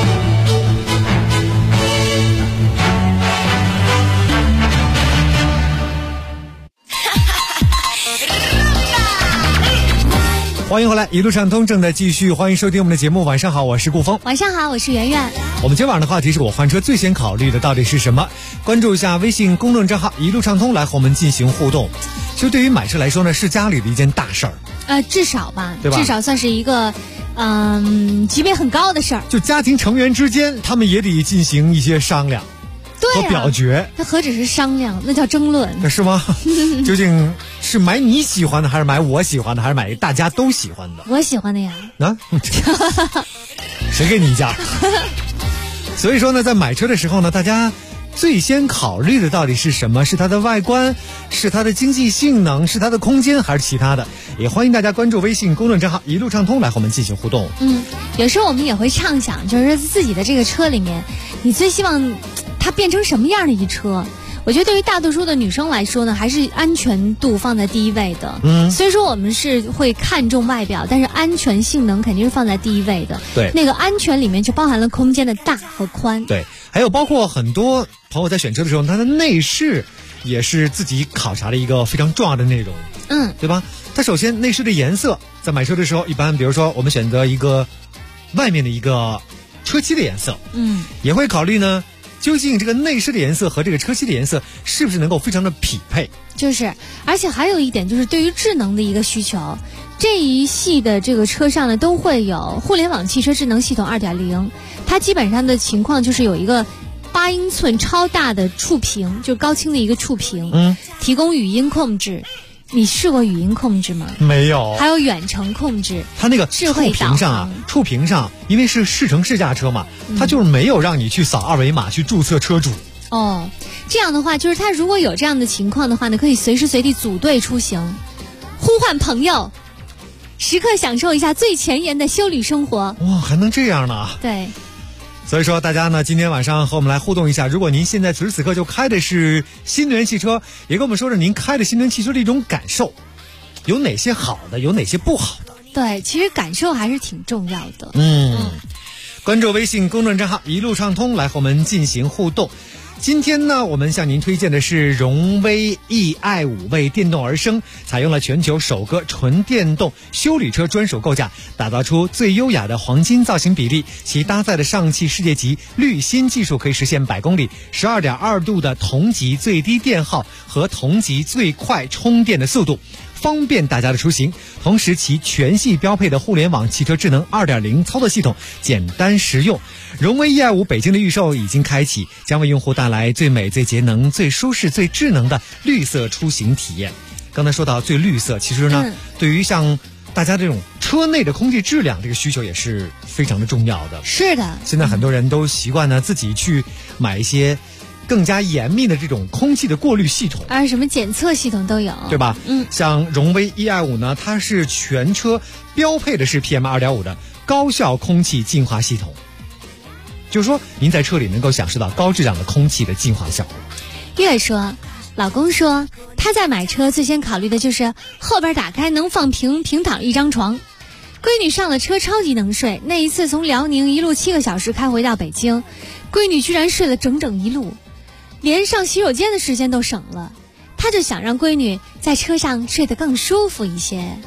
欢迎回来，一路畅通正在继续，欢迎收听我们的节目。晚上好，我是顾峰。 晚上好，我是圆圆。 我们今晚的话题是我换车最先考虑的到底是什么？关注一下微信公众账号一路畅通，来和我们进行互动。其实对于买车来说呢，是家里的一件大事儿。 至少吧， 对吧？ 至少算是一个级别很高的事儿。 就家庭成员之间，他们也得进行一些商量。 对和表决， 那何止是商量，那叫争论， 是吗？究竟是买你喜欢的，还是买我喜欢的，还是买大家都喜欢的？ 我喜欢的呀。 啊？谁给你一家？所以说呢，在买车的时候呢，大家最先考虑的到底是什么？是它的外观，是它的经济性能，是它的空间，还是其他的？也欢迎大家关注微信公众账号一路畅通，来和我们进行互动。 有时候我们也会畅想，就是自己的这个车里面，你最希望它变成什么样的一车？我觉得对于大多数的女生来说呢，还是安全度放在第一位的。所以说我们是会看重外表，但是安全性能肯定是放在第一位的。 对， 那个安全里面就包含了空间的大和宽。 对，还有包括很多朋友在选车的时候，它的内饰也是自己考察的一个非常重要的内容。对吧？它首先内饰的颜色，在买车的时候，一般比如说我们选择一个外面的一个车漆的颜色，也会考虑呢，究竟这个内饰的颜色和这个车漆的颜色是不是能够非常的匹配？就是， 而且还有一点就是对于智能的一个需求，这一系的这个车上呢都会有互联网汽车智能系统 2.0， 它基本上的情况就是有一个8英寸超大的触屏，就高清的一个触屏，提供语音控制。你试过语音控制吗？ 没有。 还有远程控制。 它那个触屏上，因为是试乘试驾车嘛，它就是没有让你去扫二维码去注册车主。 这样的话，就是它如果有这样的情况的话呢，可以随时随地组队出行，呼唤朋友，时刻享受一下最前沿的休旅生活。 哇，还能这样呢？ 对。 所以说大家呢今天晚上和我们来互动一下，如果您现在此时此刻就开的是新能源汽车，也跟我们说说您开的新能源汽车的一种感受，有哪些好的，有哪些不好的。 对，其实感受还是挺重要的。 关注微信公众账号一路畅通，来和我们进行互动。今天呢，我们向您推荐的是荣威 e-i5，为电动而生，采用了全球首个纯电动休旅车专属构架，打造出最优雅的黄金造型比例。其搭载的上汽世界级绿芯技术，可以实现100公里 12.2 度的同级最低电耗和同级最快充电的速度，方便大家的出行。同时其全系标配的互联网汽车智能 2.0 操作系统简单实用。荣威 e-i5 北京的预售已经开启，将为用户带来最美、最节能、最舒适、最智能的绿色出行体验。刚才说到最绿色，其实呢，对于像大家这种车内的空气质量这个需求也是非常的重要的。 是的， 现在很多人都习惯呢自己去买一些更加严密的这种空气的过滤系统， 什么检测系统都有， 对吧？像荣威 e-i5 呢，它是全车标配的是 PM2.5 的高效空气净化系统，就是说您在车里能够享受到高质量的空气的净化效果。 月说，老公说他在买车最先考虑的就是后边打开能放平躺一张床。闺女上了车超级能睡，那一次从辽宁一路7个小时开回到北京，闺女居然睡了整整一路，连上洗手间的时间都省了。他就想让闺女在车上睡得更舒服一些。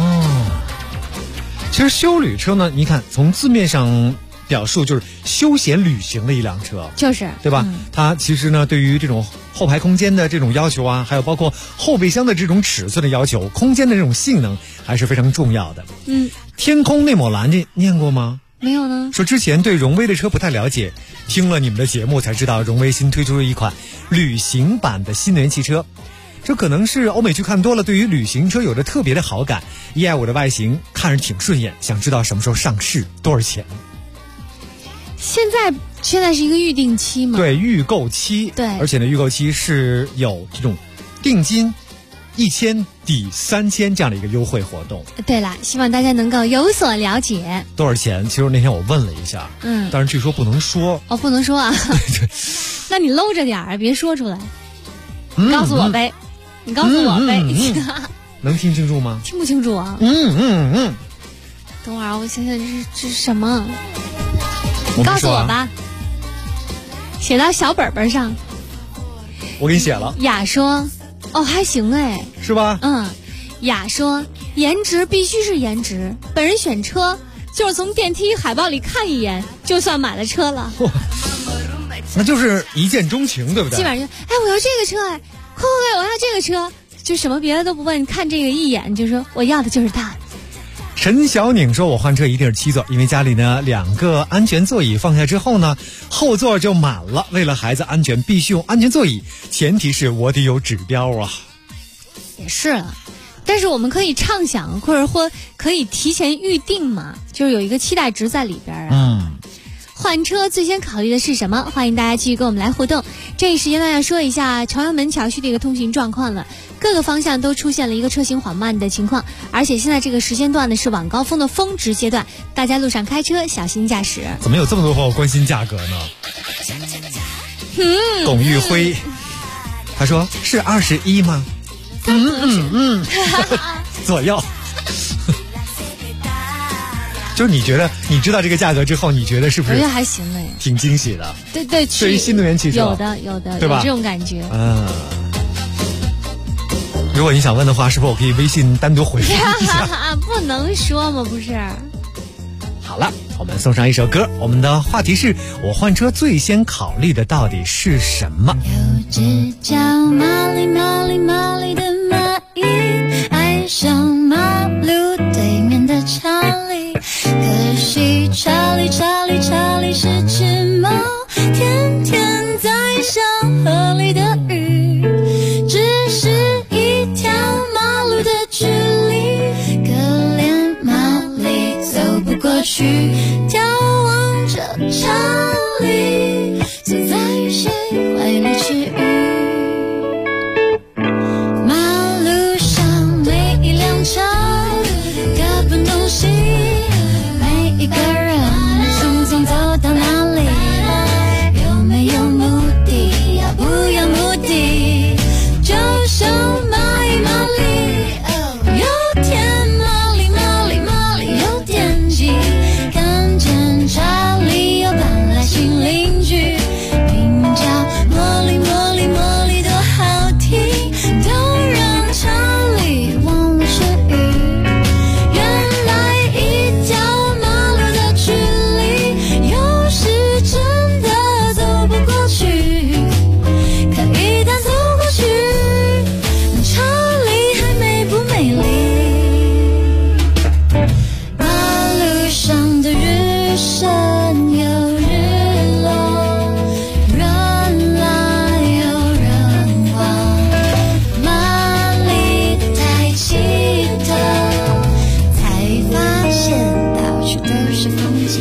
其实休旅车呢，你看从字面上表述就是休闲旅行的一辆车， 就是对吧？它其实呢对于这种后排空间的这种要求啊，还有包括后备箱的这种尺寸的要求，空间的这种性能还是非常重要的。天空那抹蓝你念过吗？ 没有呢。 说之前对荣威的车不太了解，听了你们的节目才知道荣威新推出了一款旅行版的新能源汽车。这可能是欧美剧看多了，对于旅行车有着特别的好感。e-i5 的外形看着挺顺眼，想知道什么时候上市，多少钱？ 现在是一个预定期吗？ 对，预购期。 对， 而且呢，预购期是有这种定金1000抵3000这样的一个优惠活动。 对了，希望大家能够有所了解。 多少钱？其实那天我问了一下，但是据说不能说。 不能说啊。那你搂着点儿，别说出来。告诉我呗。 你告诉我呗。 能听清楚吗？ 听不清楚啊。等会儿我想想这是什么？你告诉我吧。写到小本本上。 我给你写了。 雅说，哦还行哎。 是吧？ 雅说，颜值必须是颜值，本人选车就是从电梯海报里看一眼就算买了车了。 那就是一见钟情，对不对？ 基本上就我要这个车快，我要这个车，就什么别的都不问，看这个一眼就说我要的就是它。 陈小宁说，我换车一定是7座，因为家里呢2个安全座椅放下之后呢，后座就满了。为了孩子安全，必须用安全座椅，前提是我得有指标啊。 也是了，但是我们可以畅想，或者可以提前预定嘛，就是有一个期待值在里边啊。换车最先考虑的是什么？欢迎大家继续跟我们来互动。这一时间呢，要说一下朝阳门桥区的一个通行状况了，各个方向都出现了一个车行缓慢的情况，而且现在这个时间段呢是晚高峰的峰值阶段，大家路上开车小心驾驶。 怎么有这么多朋友关心价格呢？董玉辉，他说是21吗？左右。就是你觉得你知道这个价格之后，你觉得是不是？ 我觉得还行嘞， 挺惊喜的。 对， 对于新能源汽车， 有的， 对吧？ 有这种感觉。 如果你想问的话，是不是我可以微信单独回复一下？ 不能说吗？不是。 好了，我们送上一首歌。我们的话题是：我换车最先考虑的到底是什么？ 有只叫玛丽的蚂蚁，爱上马路对面的查理。可惜查理是只猫，天天在想河里的鱼，只是一条马路的距离，可怜玛丽走不过去，眺望着查理坐在谁怀里吃鱼。马路上每一辆车各奔东西，每一个人匆匆走到哪里，有没有目的，要不要目的，就像蚂蚁玛丽，有天玛丽有点急，看见查理又搬来新邻居，名叫茉莉多好听，都让查理忘了是鱼。原来一条马路的距离，有时真的走不过去，可一旦走过去，查理还美不美丽？马路上的日升有日落，人来有人往，玛丽抬起头，才发现到处都是风景。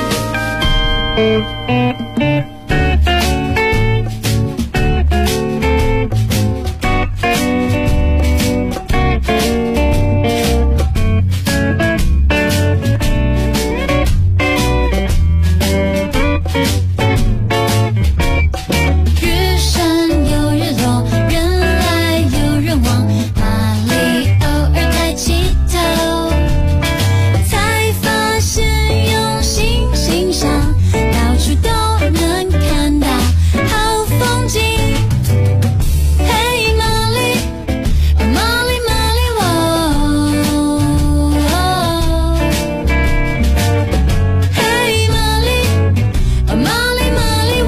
日升有日落，人来有人往，玛丽偶尔抬起头，才发现用心欣赏，到处都能看到好风景。嘿，玛丽，嘿，玛丽，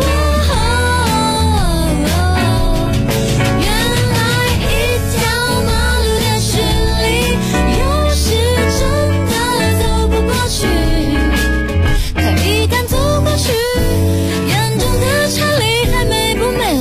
原来一条马路的距离，有时真的走不过去，可一旦走过去，眼中的查理还美不美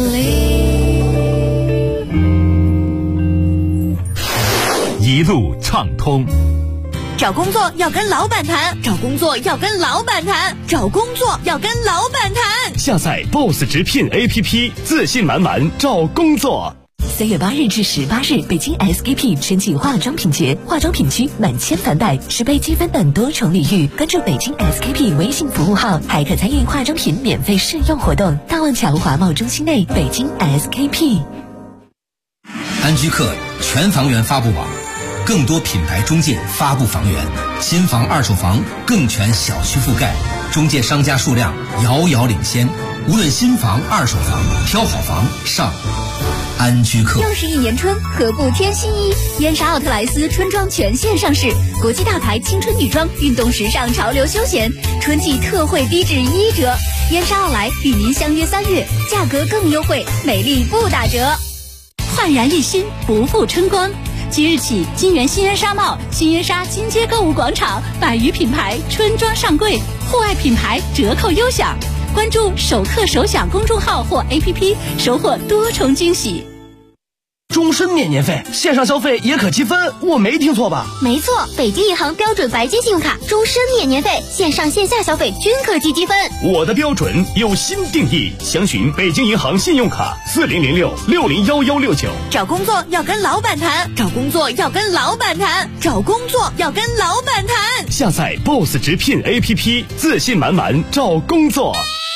丽？ 一路畅通。 找工作要跟老板谈，找工作要跟老板谈，找工作要跟老板谈。 下载 BOSS 直聘 APP， 自信满满找工作。 3月8日至18日，北京 SKP 春季化妆品节，化妆品区满千返百，10倍积分等多重礼遇。关注北京 SKP 微信服务号，还可参与化妆品免费试用活动。大望桥华贸中心内，北京 SKP。 安居客全房源发布网，更多品牌中介发布房源，新房二手房更全小区覆盖，中介商家数量遥遥领先。无论新房二手房，挑好房上安居客。 又是一年春，何不添新衣？燕莎奥特莱斯春装全线上市，国际大牌青春女装，运动时尚，潮流休闲，春季特惠低至1折。燕莎奥莱与您相约3月，价格更优惠，美丽不打折。 焕然一新，不负春光。即日起，金源新燕莎帽、新燕莎金街购物广场100余品牌春装上柜，户外品牌折扣优享。关注首客首享公众号或 APP， 收获多重惊喜。 终身免年费，线上消费也可积分，我没听错吧？ 没错，北京银行标准白金信用卡终身免年费，线上线下消费均可积积分。 我的标准有新定义，详询北京银行信用卡4006601169。 找工作要跟老板谈，找工作要跟老板谈，找工作要跟老板谈。 下载 BOSS 直聘 APP， 自信满满找工作。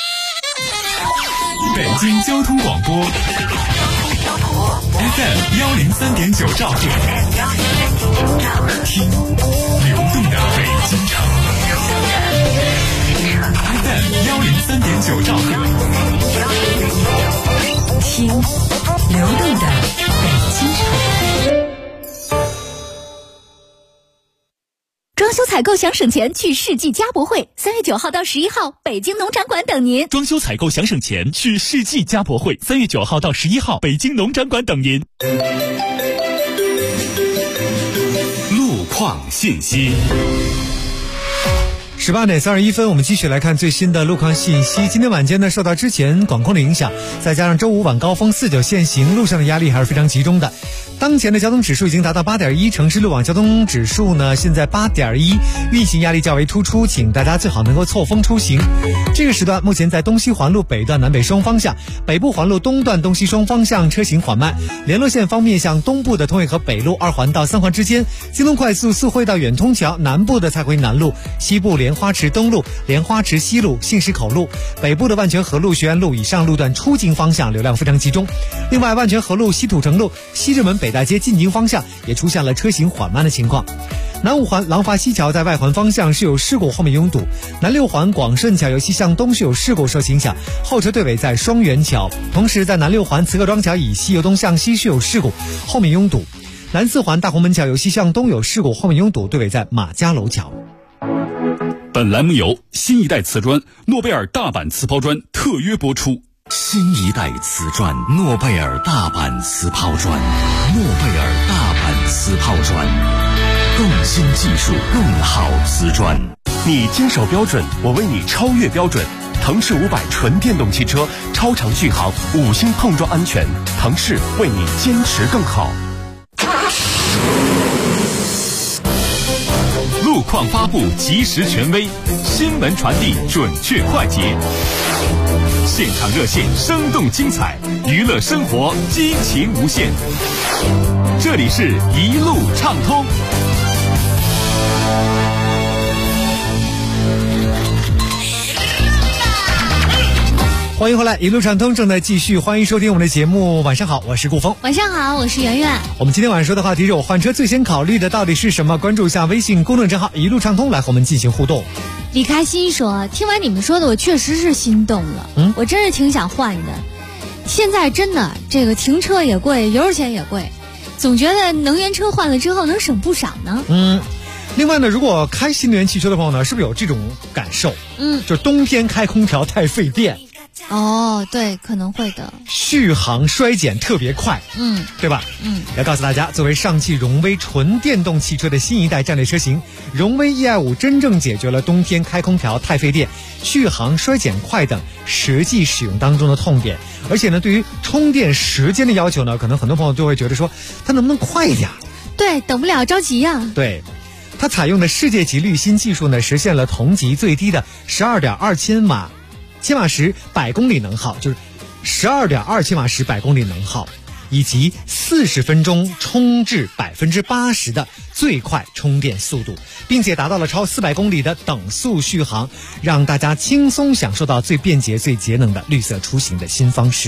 北京交通广播 FM 103.9兆赫，听流动的北京城。FM 103.9兆赫， 听流动的北京城。 装修采购想省钱，去世纪家博会，3月9号到11号，北京农展馆等您。 装修采购想省钱，去世纪家博会，3月9号到11号，北京农展馆等您。 路况信息。 18点31分，我们继续来看最新的路况信息。今天晚间呢，受到之前管控的影响，再加上周五晚高峰49限行，路上的压力还是非常集中的。当前的交通指数已经达到8.1，城市路网交通指数呢现在8.1，运行压力较为突出，请大家最好能够错峰出行。这个时段目前在东西环路北段南北双方向，北部环路东段东西双方向车行缓慢。联络线方面，向东部的通惠河北路2环到3环之间，京东快速四惠到远通桥，南部的蔡回南路、西部莲花池东路、莲花池西路、信石口路，北部的万泉河路、学院路以上路段出京方向流量非常集中。另外，万泉河路、西土城路、西直门北大街进京方向也出现了车行缓慢的情况。南5环廊坊西桥在外环方向是有事故，后面拥堵。南6环广顺桥由西向东是有事故受影响，后车队尾在双元桥。同时在南6环慈各庄桥以西由东向西是有事故，后面拥堵。南4环大红门桥由西向东有事故，后面拥堵，队尾在马家楼桥。 本栏目由新一代瓷砖诺贝尔大阪瓷抛砖特约播出。 新一代瓷砖诺贝尔大阪瓷抛砖，诺贝尔大阪瓷抛砖，更新技术，更好瓷砖。 你坚守标准，我为你超越标准。腾势500纯电动汽车，超长续航，5星碰撞安全，腾势为你坚持更好。 路况发布及时权威，新闻传递准确快捷，现场热线生动精彩，娱乐生活激情无限。这里是一路畅通。 欢迎回来，一路畅通正在继续，欢迎收听我们的节目。晚上好，我是顾峰。 晚上好，我是圆圆。 我们今天晚上说的话题是我换车最先考虑的到底是什么？关注一下微信公众账号一路畅通，来和我们进行互动。 李开心说，听完你们说的我确实是心动了，我真是挺想换的。现在真的这个停车也贵，油钱也贵，总觉得能源车换了之后能省不少呢。 另外呢，如果开新能源汽车的朋友呢，是不是有这种感受？就冬天开空调太费电。 哦，对，可能会的。 续航衰减特别快，对吧？要告诉大家，作为上汽荣威纯电动汽车的新一代战略车型，荣威 E-i5 真正解决了冬天开空调太费电、续航衰减快等实际使用当中的痛点。而且呢，对于充电时间的要求呢，可能很多朋友都会觉得说，它能不能快一点？ 对，等不了，着急呀。 对。它采用的世界级滤芯技术呢，实现了同级最低的12.2千瓦时百公里能耗，就是12.2千瓦时百公里能耗，以及40分钟充至80%的最快充电速度，并且达到了超400公里的等速续航，让大家轻松享受到最便捷、最节能的绿色出行的新方式。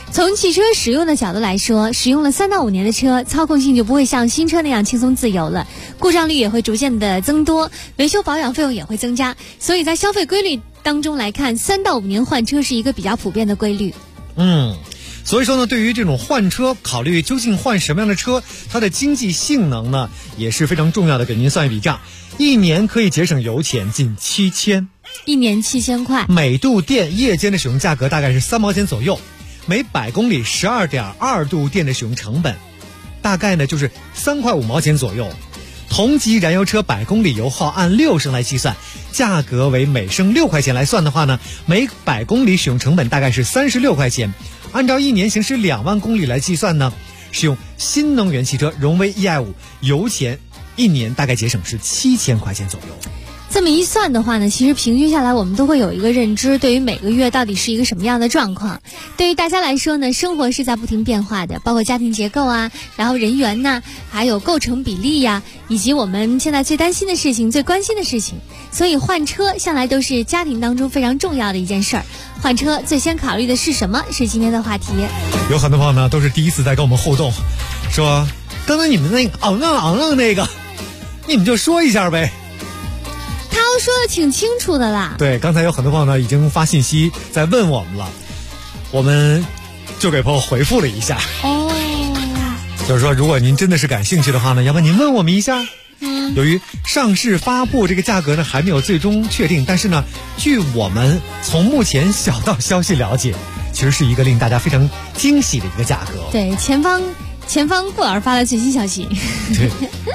从汽车使用的角度来说，使用了3到5年的车，操控性就不会像新车那样轻松自由了，故障率也会逐渐的增多，维修保养费用也会增加。所以在消费规律当中来看，3到5年换车是一个比较普遍的规律。 所以说呢，对于这种换车，考虑究竟换什么样的车，它的经济性能呢也是非常重要的。给您算一笔账，1年可以节省油钱近7000，1 年7000块。 每度电夜间的使用价格大概是3毛钱左右，每百公里12.2度电的使用成本，大概呢就是3块5毛钱左右。同级燃油车百公里油耗按6升来计算，价格为每升6块钱来算的话呢，每百公里使用成本大概是36块钱。按照1年行驶2万公里来计算呢，使用新能源汽车荣威 EI5 油钱1年大概节省是7000块钱左右。 这么一算的话呢，其实平均下来我们都会有一个认知，对于每个月到底是一个什么样的状况。对于大家来说呢，生活是在不停变化的，包括家庭结构啊，然后人员呐，还有构成比例呀，以及我们现在最担心的事情、最关心的事情。所以换车向来都是家庭当中非常重要的一件事儿。换车最先考虑的是什么？是今天的话题。 有很多朋友呢都是第一次在跟我们互动，说刚才你们那个昂那个，你们就说一下呗。 他都说的挺清楚的啦。 对，刚才有很多朋友呢已经发信息在问我们了，我们就给朋友回复了一下。就是说如果您真的是感兴趣的话呢，要不您问我们一下。由于上市发布这个价格呢还没有最终确定，但是呢据我们从目前小道消息了解，其实是一个令大家非常惊喜的一个价格。 对，前方顾老师发了最新消息。 对，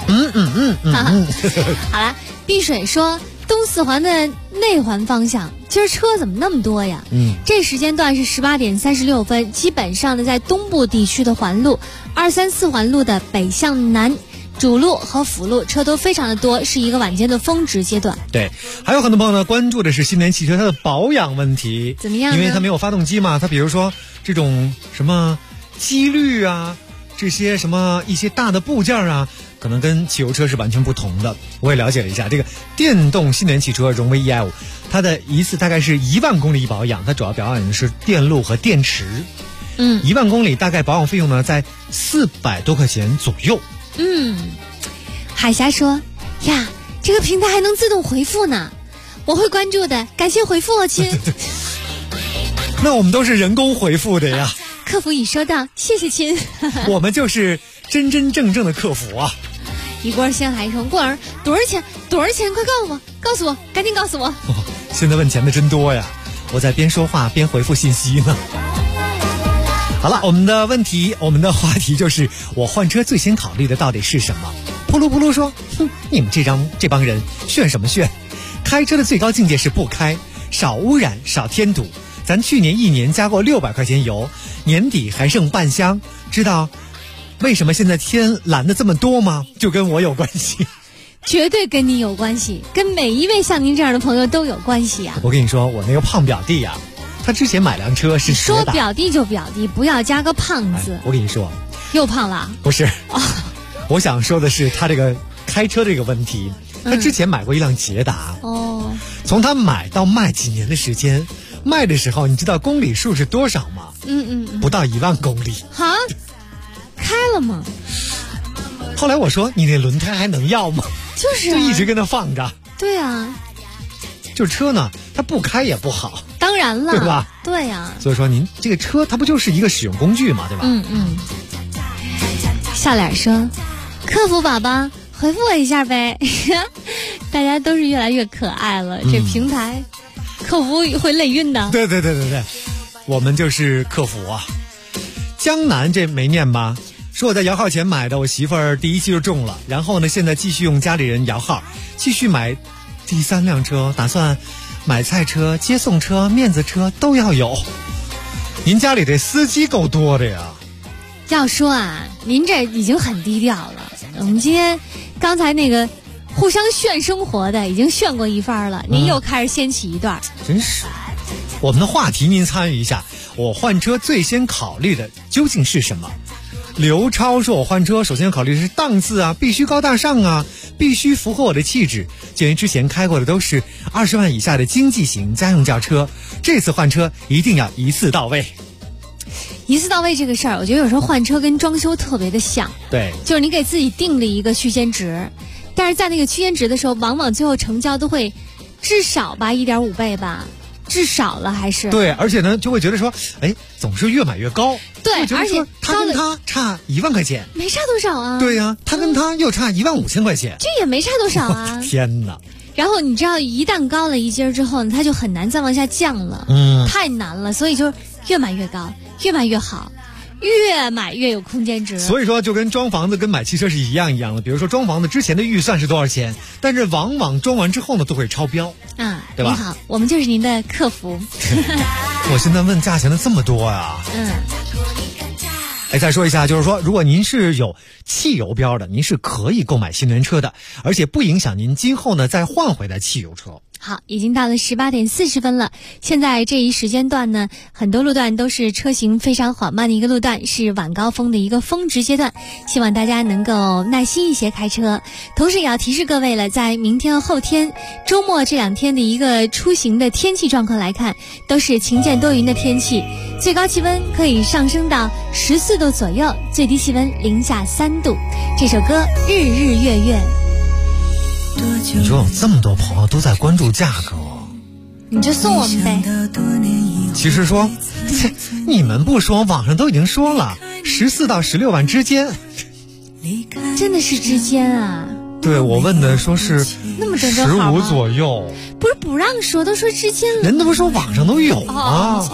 好了，碧水说东四环的内环方向今儿车怎么那么多呀？这时间段是18点36分，基本上呢在东部地区的环路2、3、4环路的北向南主路和辅路车都非常的多，是一个晚间的峰值阶段。 对，还有很多朋友呢关注的是新能源汽车它的保养问题。 怎么样呢？ 因为它没有发动机嘛，它比如说这种什么机滤啊，这些什么一些大的部件啊，可能跟汽油车是完全不同的。我也了解了一下，这个电动新能源汽车荣威 EI5， 它的一次大概是1万公里保养，它主要保养的是电路和电池。1万公里大概保养费用呢在400多块钱左右。 海霞说呀，这个平台还能自动回复呢，我会关注的，感谢回复哦，亲。 那我们都是人工回复的呀。 客服已收到，谢谢亲。 我们就是真真正正的客服啊。 一锅先海说，过儿多少钱？快告诉我，赶紧告诉我。 现在问钱的真多呀，我在边说话边回复信息呢。好了，我们的话题就是我换车最先考虑的到底是什么？扑噜扑噜说，你们这帮人炫什么炫？开车的最高境界是不开，少污染，少添堵。咱去年1年加过600块钱油，年底还剩半箱。知道为什么现在天蓝的这么多吗？就跟我有关系。 绝对跟你有关系，跟每一位像您这样的朋友都有关系啊。 我跟你说，我那个胖表弟啊，他之前买辆车是说表弟就表弟，不要加个胖字。 我跟你说， 又胖了？ 不是，我想说的是他这个开车这个问题。他之前买过一辆捷达，从他买到卖几年的时间，卖的时候你知道公里数是多少吗？不到1万公里。 哈，开了吗？ 后来我说你那轮胎还能要吗？ 就是就一直跟他放着。 对啊， 就是车呢，它不开也不好。 当然了， 对吧？ 对呀。 所以说您这个车它不就是一个使用工具嘛，对吧？ 笑脸说，客服宝宝回复我一下呗。大家都是越来越可爱了，这平台客服会累晕的。 对，我们就是客服啊。江南这没念吧？说我在摇号前买的，我媳妇儿第1期就中了，然后呢现在继续用家里人摇号，继续买第3辆车，打算买菜车、接送车、面子车都要有。您家里这司机够多的呀。 要说啊，您这已经很低调了。我们今天刚才那个互相炫生活的已经炫过一番了，您又开始掀起一段。 真是，我们的话题您参与一下，我换车最先考虑的究竟是什么？刘超说，我换车首先考虑的是档次啊，必须高大上啊，必须符合我的气质。鉴于之前开过的都是20万以下的经济型家用轿车，这次换车一定要一次到位。 一次到位这个事儿，我觉得有时候换车跟装修特别的像。 对， 就是你给自己定了一个区间值，但是在那个区间值的时候，往往最后成交都会至少吧1.5倍吧，至少了还是。 对，而且呢就会觉得说，哎，总是越买越高。 对，而且他跟他差1万块钱， 没差多少啊。 对呀，他跟他又差15000块钱， 这也没差多少啊。 天哪！ 然后你知道，一旦高了一阶之后呢，它就很难再往下降了，太难了，所以就越买越高，越买越好，越买越有空间值。 所以说，就跟装房子跟买汽车是一样的。比如说，装房子之前的预算是多少钱，但是往往装完之后呢，都会超标。对吧？ 你好，我们就是您的客服。 我现在问价钱的这么多呀。再说一下，就是说，如果您是有汽油标的，您是可以购买新能源车的，而且不影响您今后呢再换回的汽油车。 好，已经到了18点40分了。现在这一时间段呢，很多路段都是车行非常缓慢的一个路段，是晚高峰的一个峰值阶段，希望大家能够耐心一些开车。同时也要提示各位了，在明天后天周末这2天的一个出行的天气状况来看，都是晴间多云的天气，最高气温可以上升到14度左右，最低气温零下3度。这首歌《日日月月》。 你说有这么多朋友都在关注价格， 你就送我们呗。 其实说你们不说，网上都已经说了，14到16万之间。 真的是之间啊？ 对，我问的说是那么15 左右。 不是不让说，都说之间了。 人都不说网上都有啊。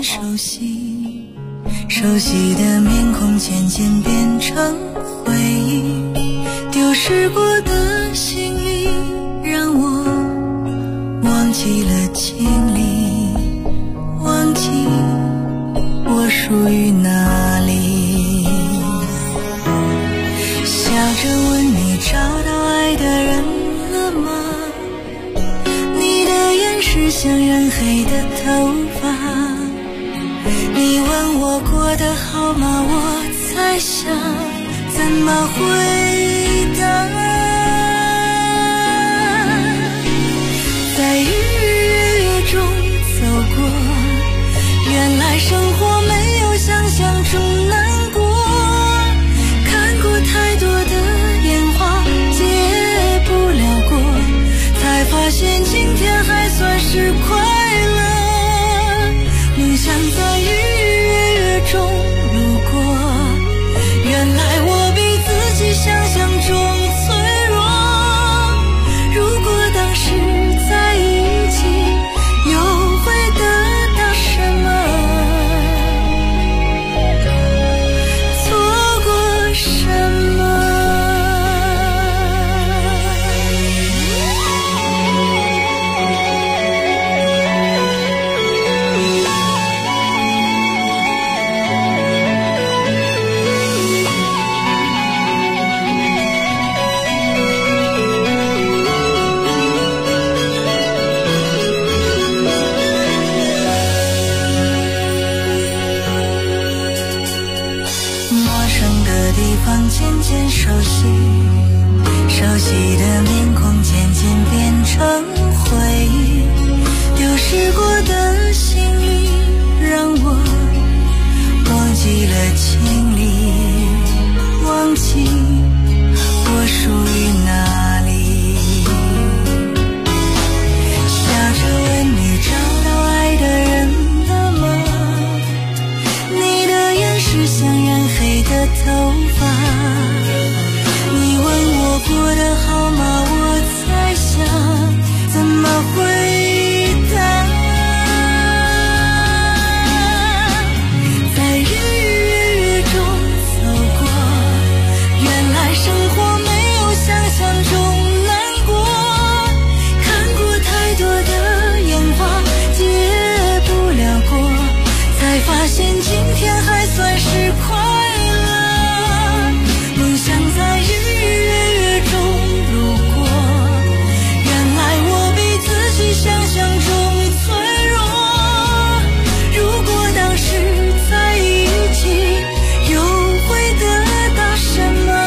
熟悉的面孔渐渐变成回忆，丢失过的心意让我忘记了经历，忘记我属于哪里。笑着问你找到爱的人了吗？你的眼是像染黑的头发，你问我过得好吗？我在想怎么回答。在日月中走过，原来生活没有想象中难过，看过太多的烟花，结不了果，才发现今天还算是快乐。梦想在日月中路过，原来我比自己想象中脆弱。如果当时在一起，又会得到什么？错过什么？渐渐熟悉，熟悉的面孔渐渐变成回忆，丢失过的心意让我忘记了经历，忘记我属于哪里。笑着问你找到爱的人了吗？你的眼是像染黑的头发，你问我过得好吗？我在想怎么回答。在日月中走过，原来生活没有想象中难过，看过太多的烟花，结不了果，才发现今天还算是快乐。梦想在日月中路过，原来我比自己想象中脆弱。如果当时在一起，又会得到什么？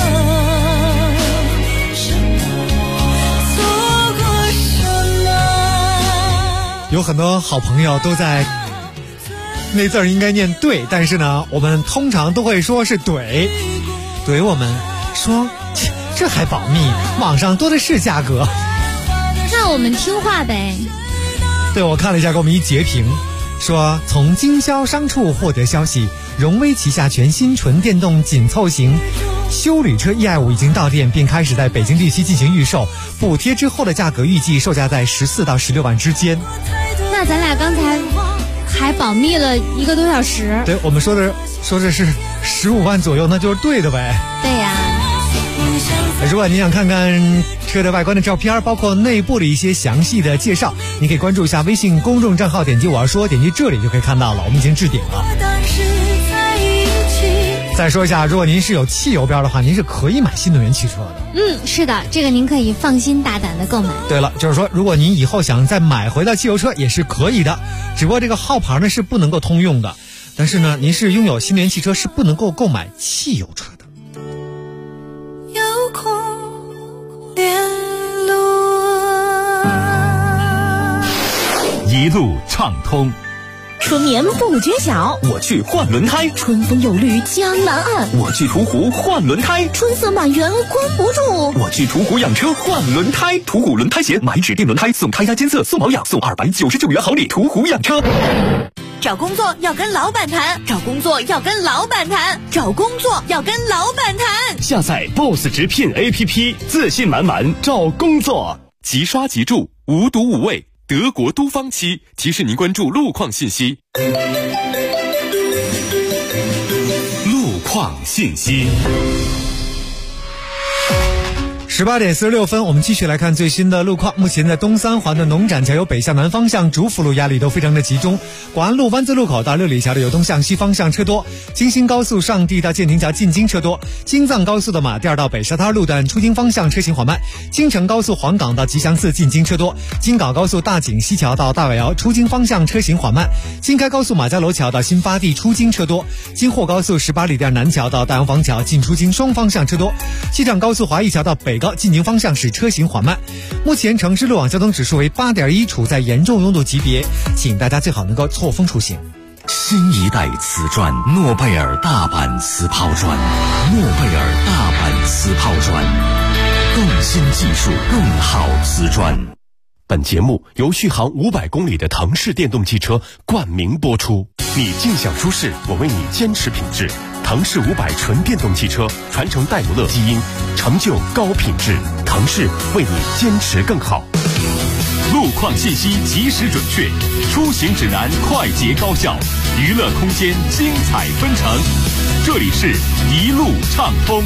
错过什么？ 有很多好朋友都在那字儿应该念对，但是呢，我们通常都会说是怼我们说这还保密，网上多的是价格。 那我们听话呗。 对，我看了一下，给我们一截屏，说从经销商处获得消息，荣威旗下全新纯电动紧凑型休旅车 EI5 已经到店，并开始在北京地区进行预售，补贴之后的价格预计售价在14到16万之间。 那咱俩刚才还保密了1个多小时。 对，我们说的是15万左右，那就是对的呗。 对呀。 如果你想看看车的外观的照片，包括内部的一些详细的介绍，你可以关注一下微信公众账号，点击我要说，点击这里就可以看到了，我们已经置顶了。再说一下，如果您是有汽油标的话，您是可以买新能源汽车的。 是的，这个您可以放心大胆的购买。 对了，就是说如果您以后想再买回到汽油车也是可以的，只不过这个号牌呢是不能够通用的，但是呢您是拥有新能源汽车是不能够购买汽油车的。 有空联络， 一路畅通。 春眠不觉晓， 我去换轮胎； 春风又绿江南岸， 我去途虎换轮胎； 春色满园关不住， 我去途虎养车换轮胎。途虎轮胎鞋，买指定轮胎送胎压监测、送保养、送299元好礼。途虎养车。 找工作要跟老板谈，找工作要跟老板谈，找工作要跟老板谈。 下载 BOSS 直聘 APP， 自信满满找工作， 即刷即住，无毒无味。德国都方漆提示您关注路况信息。路况信息。 18点46分，我们继续来看最新的路况。目前在东三环的农展桥由北向南方向，主辅路压力都非常的集中。广安路湾子路口到六里桥的由东向西方向车多。京新高速上地到建宁桥进京车多。京藏高速的马甸到北沙滩路段出京方向车行缓慢。京承高速黄岗到吉祥寺进京车多。京港高速大井西桥到大尾窑出京方向车行缓慢。京开高速马家楼桥到新发地出京车多。京霍高速18里店南桥到大洋房桥进出京双方向车多。西藏高速华谊桥到北高进京方向是车行缓慢。目前城市路网交通指数为8.1，处在严重拥堵级别，请大家最好能够错峰出行。 新一代瓷砖，诺贝尔大阪瓷抛砖，诺贝尔大阪瓷抛砖，更新技术，更好瓷砖。 本节目由续航500公里的腾势电动汽车冠名播出。你尽享舒适，我为你坚持品质。腾势500纯电动汽车传承戴姆勒基因，成就高品质。腾势为你坚持更好。 路况信息及时准确，出行指南快捷高效，娱乐空间精彩纷呈。这里是一路畅通。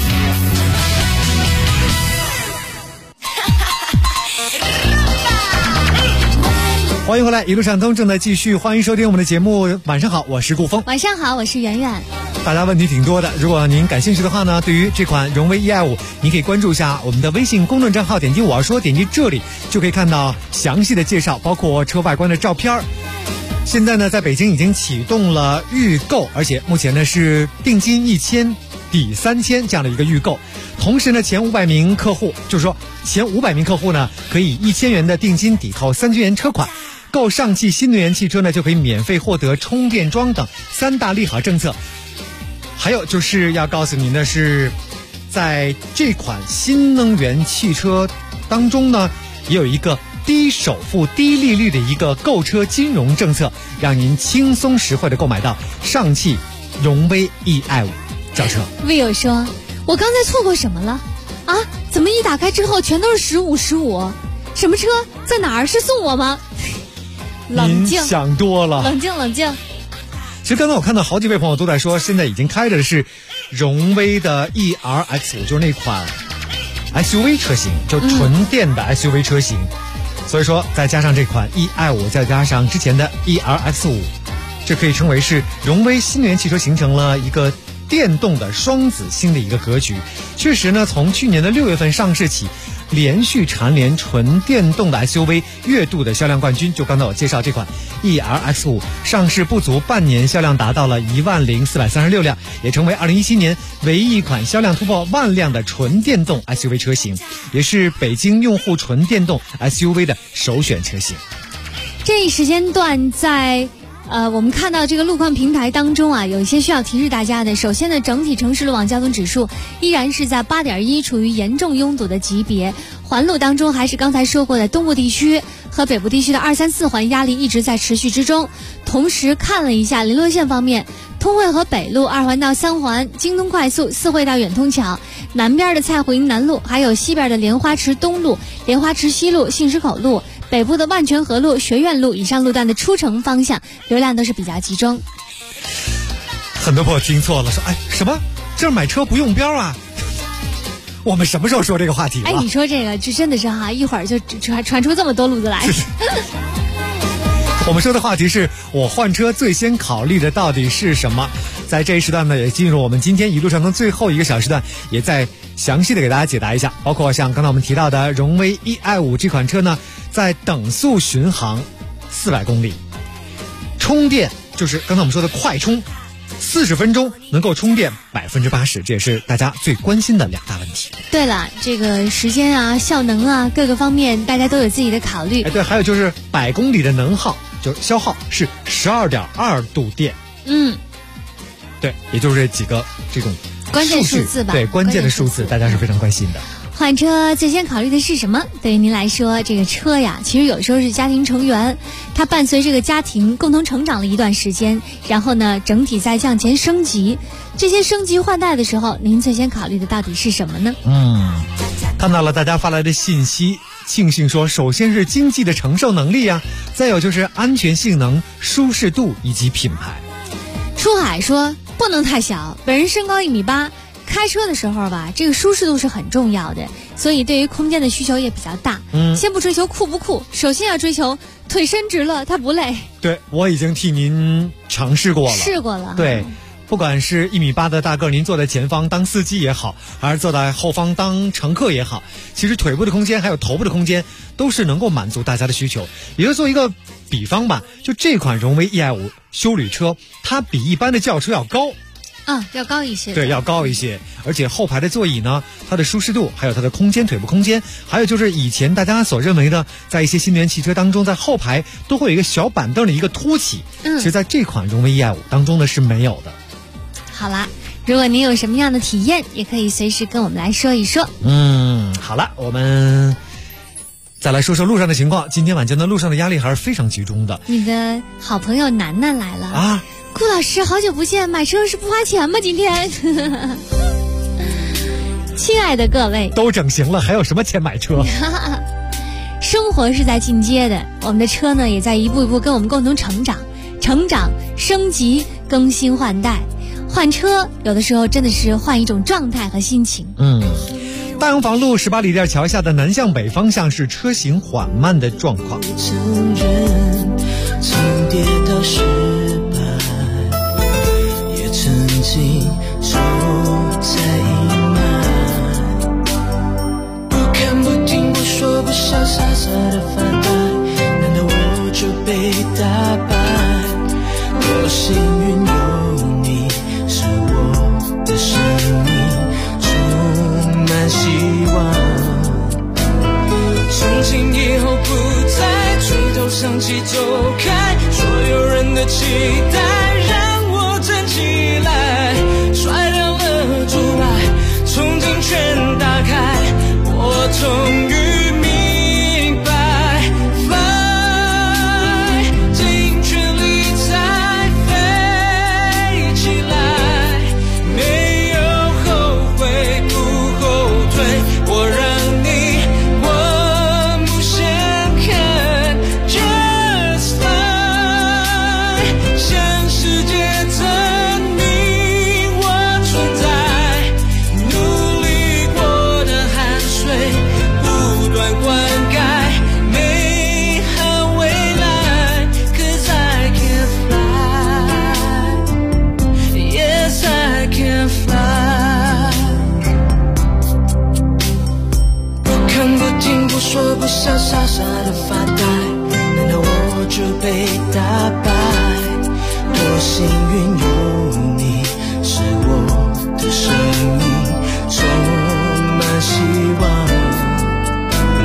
欢迎回来，一路畅通正在继续，欢迎收听我们的节目。晚上好，我是顾峰。 晚上好，我是圆圆。 大家问题挺多的，如果您感兴趣的话呢，对于这款荣威 EI5，您可以关注一下我们的微信公众账号，点击我要说，点击这里就可以看到详细的介绍，包括车外观的照片。现在呢，在北京已经启动了预购，而且目前呢是定金1000抵3000这样的一个预购。同时呢，前500名客户，就是说前500名客户呢，可以1000元的定金抵扣3000元车款。购上汽新能源汽车呢，就可以免费获得充电桩等3大利好政策。还有就是要告诉您的是，在这款新能源汽车当中呢，也有一个低首付、低利率的一个购车金融政策，让您轻松实惠的购买到上汽荣威 EI5 轿车。 魏友说，我刚才错过什么了啊？怎么一打开之后全都是15？什么车？在哪儿？是送我吗？冷静， 您想多了。 冷静冷静。 其实刚才我看到好几位朋友都在说，现在已经开着的是荣威的 ERX5，就是那款 SUV 车型，就纯电的 SUV 车型。所以说再加上这款 EI5，再加上之前的 ERX5，这可以称为是荣威新能源汽车形成了一个电动的双子星的一个格局。确实呢，从去年的6月份上市起，连续蝉联纯电动的 SUV 月度的销量冠军。就刚才我介绍这款 ERX5 上市不足半年，销量达到了10436辆，也成为2017年唯一一款销量突破万辆的纯电动 SUV 车型，也是北京用户纯电动 SUV 的首选车型。 这一时间段在我们看到这个路况平台当中啊，有一些需要提示大家的。首先呢，整体城市路网交通指数依然是在8.1，处于严重拥堵的级别。环路当中还是刚才说过的东部地区和北部地区的2、3、4环压力一直在持续之中。同时看了一下联络线方面，通惠河北路2环到3环、京东快速4惠到远通桥、南边的蔡湖营南路，还有西边的莲花池东路、莲花池西路、信石口路、北部的万泉河路、学院路以上路段的出城方向流量都是比较集中。 很多朋友听错了，说哎什么这儿买车不用标啊？我们什么时候说这个话题了？ 哎，你说这个就真的是哈，一会儿就传出这么多路子来。 我们说的话题是我换车最先考虑的到底是什么？在这一时段呢，也进入我们今天一路上的最后一个小时段，也在详细的给大家解答一下，包括像刚才我们提到的荣威 e-i5 这款车呢，在等速巡航400公里，充电就是刚才我们说的快充，40分钟能够充电80%，这也是大家最关心的2大问题。 对了，这个时间啊、效能啊各个方面，大家都有自己的考虑。 哎，对，还有就是100公里的能耗，就是消耗是12.2度电。对，也就是这几个这种关键数字吧。 对，关键的数字大家是非常关心的。 换车最先考虑的是什么？对于您来说，这个车呀，其实有时候是家庭成员，它伴随这个家庭共同成长了一段时间，然后呢，整体在向前升级。这些升级换代的时候，您最先考虑的到底是什么呢？ 看到了大家发来的信息，庆幸说，首先是经济的承受能力啊，再有就是安全性能、舒适度以及品牌。 出海说不能太小，本人身高1.8米。开车的时候吧，这个舒适度是很重要的，所以对于空间的需求也比较大。先不追求酷不酷，首先要追求腿伸直了它不累。 对，我已经替您尝试过了， 试过了。 对，不管是1.8米的大个，您坐在前方当司机也好，还是坐在后方当乘客也好，其实腿部的空间还有头部的空间都是能够满足大家的需求。也就做一个比方吧，就这款荣威 e-i5 休旅车，它比一般的轿车要高。 要高一些。 对，要高一些，而且后排的座椅呢，它的舒适度，还有它的空间，腿部空间，还有就是以前大家所认为的，在一些新能源汽车当中，在后排都会有一个小板凳的一个凸起，其实在这款荣威 e-i5 当中呢是没有的。 好啦，如果您有什么样的体验，也可以随时跟我们来说一说。 好了，我们再来说说路上的情况。今天晚间的路上的压力还是非常集中的。 你的好朋友楠楠来了啊！顾老师，好久不见，买车是不花钱吗？今天，亲爱的各位， 都整形了，还有什么钱买车？ 生活是在进阶的，我们的车呢，也在一步一步跟我们共同成长、升级、更新换代。换车有的时候真的是换一种状态和心情。 大洋房路18里店桥下的南向北方向是车行缓慢的状况。 曾跌倒失败，也曾经走在阴霾，不看不听不说不笑，傻傻的发呆，难道我就被打败？多幸运有你，是我的生命充满希望。从今以后不再垂头丧气走开，所有人的期待让我站起来，甩掉了阻碍，从今全打开，我终于明白 Fly， 尽全力再飞起来，没有后悔不后退，我让你说不笑，傻傻的发呆，难道我就被打败？多幸运有你，是我的生命充满希望。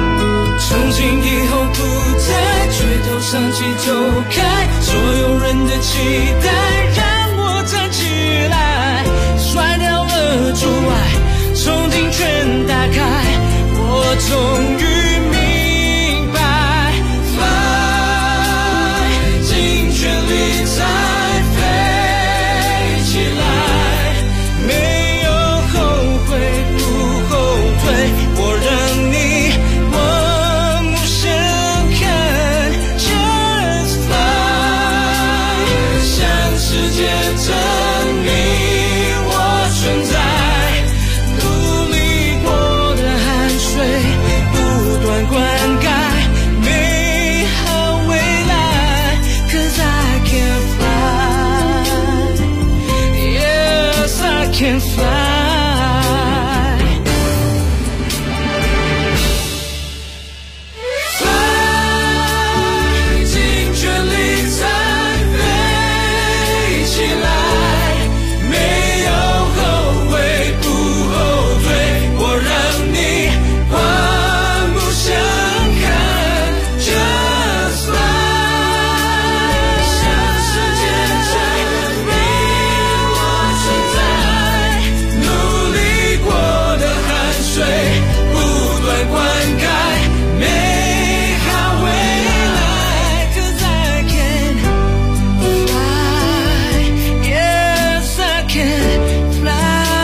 从今以后不再垂头丧气走开，所有人的期待让我站起来，甩掉了阻碍，从今全打开，我终于明白 Fly， 尽全力再飞起来，没有后悔不后退，我让你往目深看 Just Fly， 向世界证明我存在，努力过的汗水不断灌溉美好未来 Cause I can fly Yes I can fly Fly 尽全力再飞起来，没有后悔不后退，我让你刮目相看 Just Fly， 向世界证明我存在，努力过的汗水不断灌溉美好未来 Cause I can fly Yes I can fly。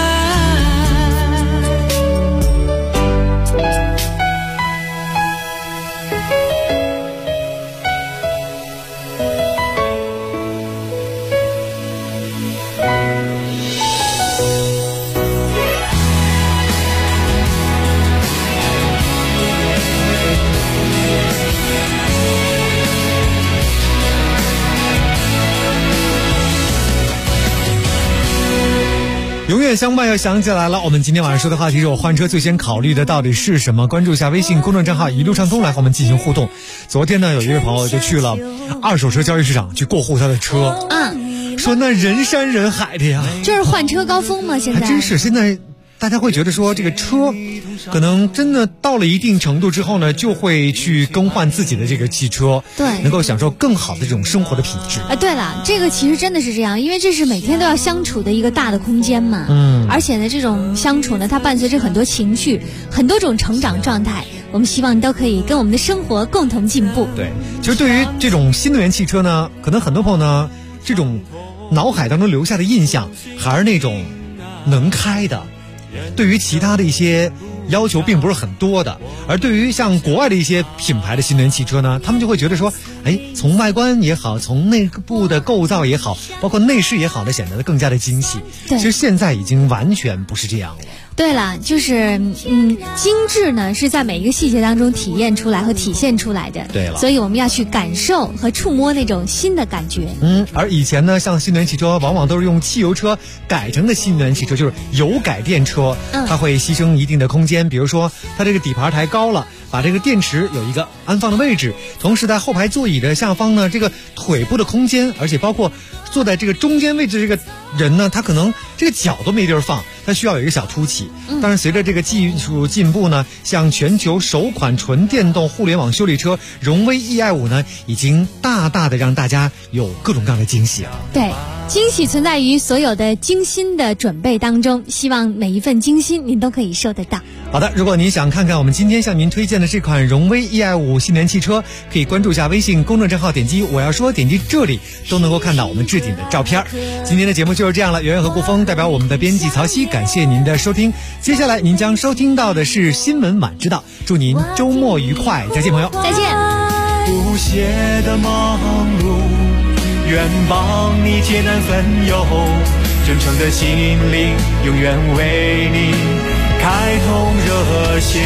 永远相伴要想起来了，我们今天晚上说的话题是我换车最先考虑的到底是什么？关注一下微信公众账号一路畅通来和我们进行互动。昨天呢，有一位朋友就去了二手车交易市场去过户他的车，说那人山人海的呀， 就是换车高峰嘛，现在还真是。现在大家会觉得说这个车可能真的到了一定程度之后呢，就会去更换自己的这个汽车， 对， 能够享受更好的这种生活的品质。 对了，这个其实真的是这样，因为这是每天都要相处的一个大的空间嘛。而且呢，这种相处呢，它伴随着很多情绪，很多种成长状态。我们希望都可以跟我们的生活共同进步。 对，其实对于这种新能源汽车呢，可能很多朋友呢，这种脑海当中留下的印象还是那种能开的。对于其他的一些要求并不是很多的，而对于像国外的一些品牌的新能源汽车呢，他们就会觉得说，从外观也好，从内部的构造也好，包括内饰也好呢，显得更加的精细。其实现在已经完全不是这样了。 对了，就是精致呢是在每一个细节当中体验出来和体现出来的。 对了， 所以我们要去感受和触摸那种新的感觉。 而以前呢，像新能源汽车往往都是用汽油车改成的新能源汽车，就是油改电车，它会牺牲一定的空间，比如说它这个底盘抬高了，把这个电池有一个安放的位置，同时在后排座椅的下方呢，这个腿部的空间，而且包括坐在这个中间位置这个人呢，他可能这个脚都没地儿放，它需要有一个小凸起。但是随着这个技术进步呢，像全球首款纯电动互联网修理车荣威 EI5 呢，已经大大的让大家有各种各样的惊喜了。 对，惊喜存在于所有的精心的准备当中，希望每一份精心您都可以收得到。 好的，如果您想看看我们今天向您推荐的这款荣威 EI5 新能源汽车，可以关注一下微信公众账号，点击我要说，点击这里都能够看到我们置顶的照片。今天的节目就是这样了，圆圆和顾峰代表我们的编辑曹曦，感谢您的收听。接下来您将收听到的是新闻晚知道，祝您周末愉快，再见朋友， 再见。 不懈的忙碌，愿帮你解难分忧，真诚的心灵永远为你开通热线。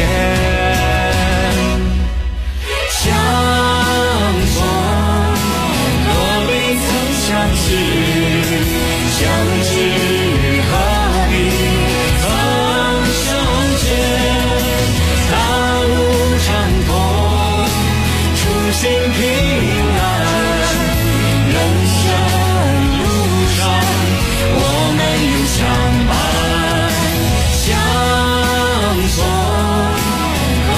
相逢若未曾相识，相知何必曾相见。大路长空，初心平安。人生路上，我们永相伴。相逢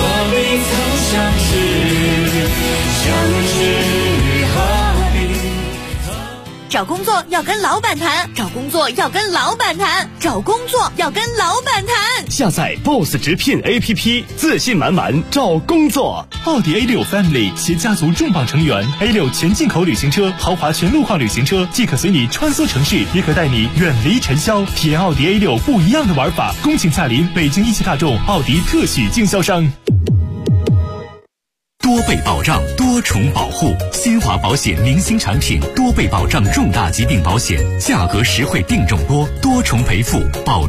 找工作要跟老板谈，找工作要跟老板谈，找工作要跟老板谈。 下载 BOSS 直聘 APP， 自信满满找工作。奥迪 A6 Family 携家族重磅成员 ，A6 全进口旅行车，豪华全路况旅行车，既可随你穿梭城市，也可带你远离尘嚣。体验奥迪 A6 不一样的玩法，恭请驾临北京一汽大众奥迪特许经销商。 多倍保障，多重保护，新华保险明星产品，多倍保障重大疾病保险，价格实惠，定重多，多重赔付保。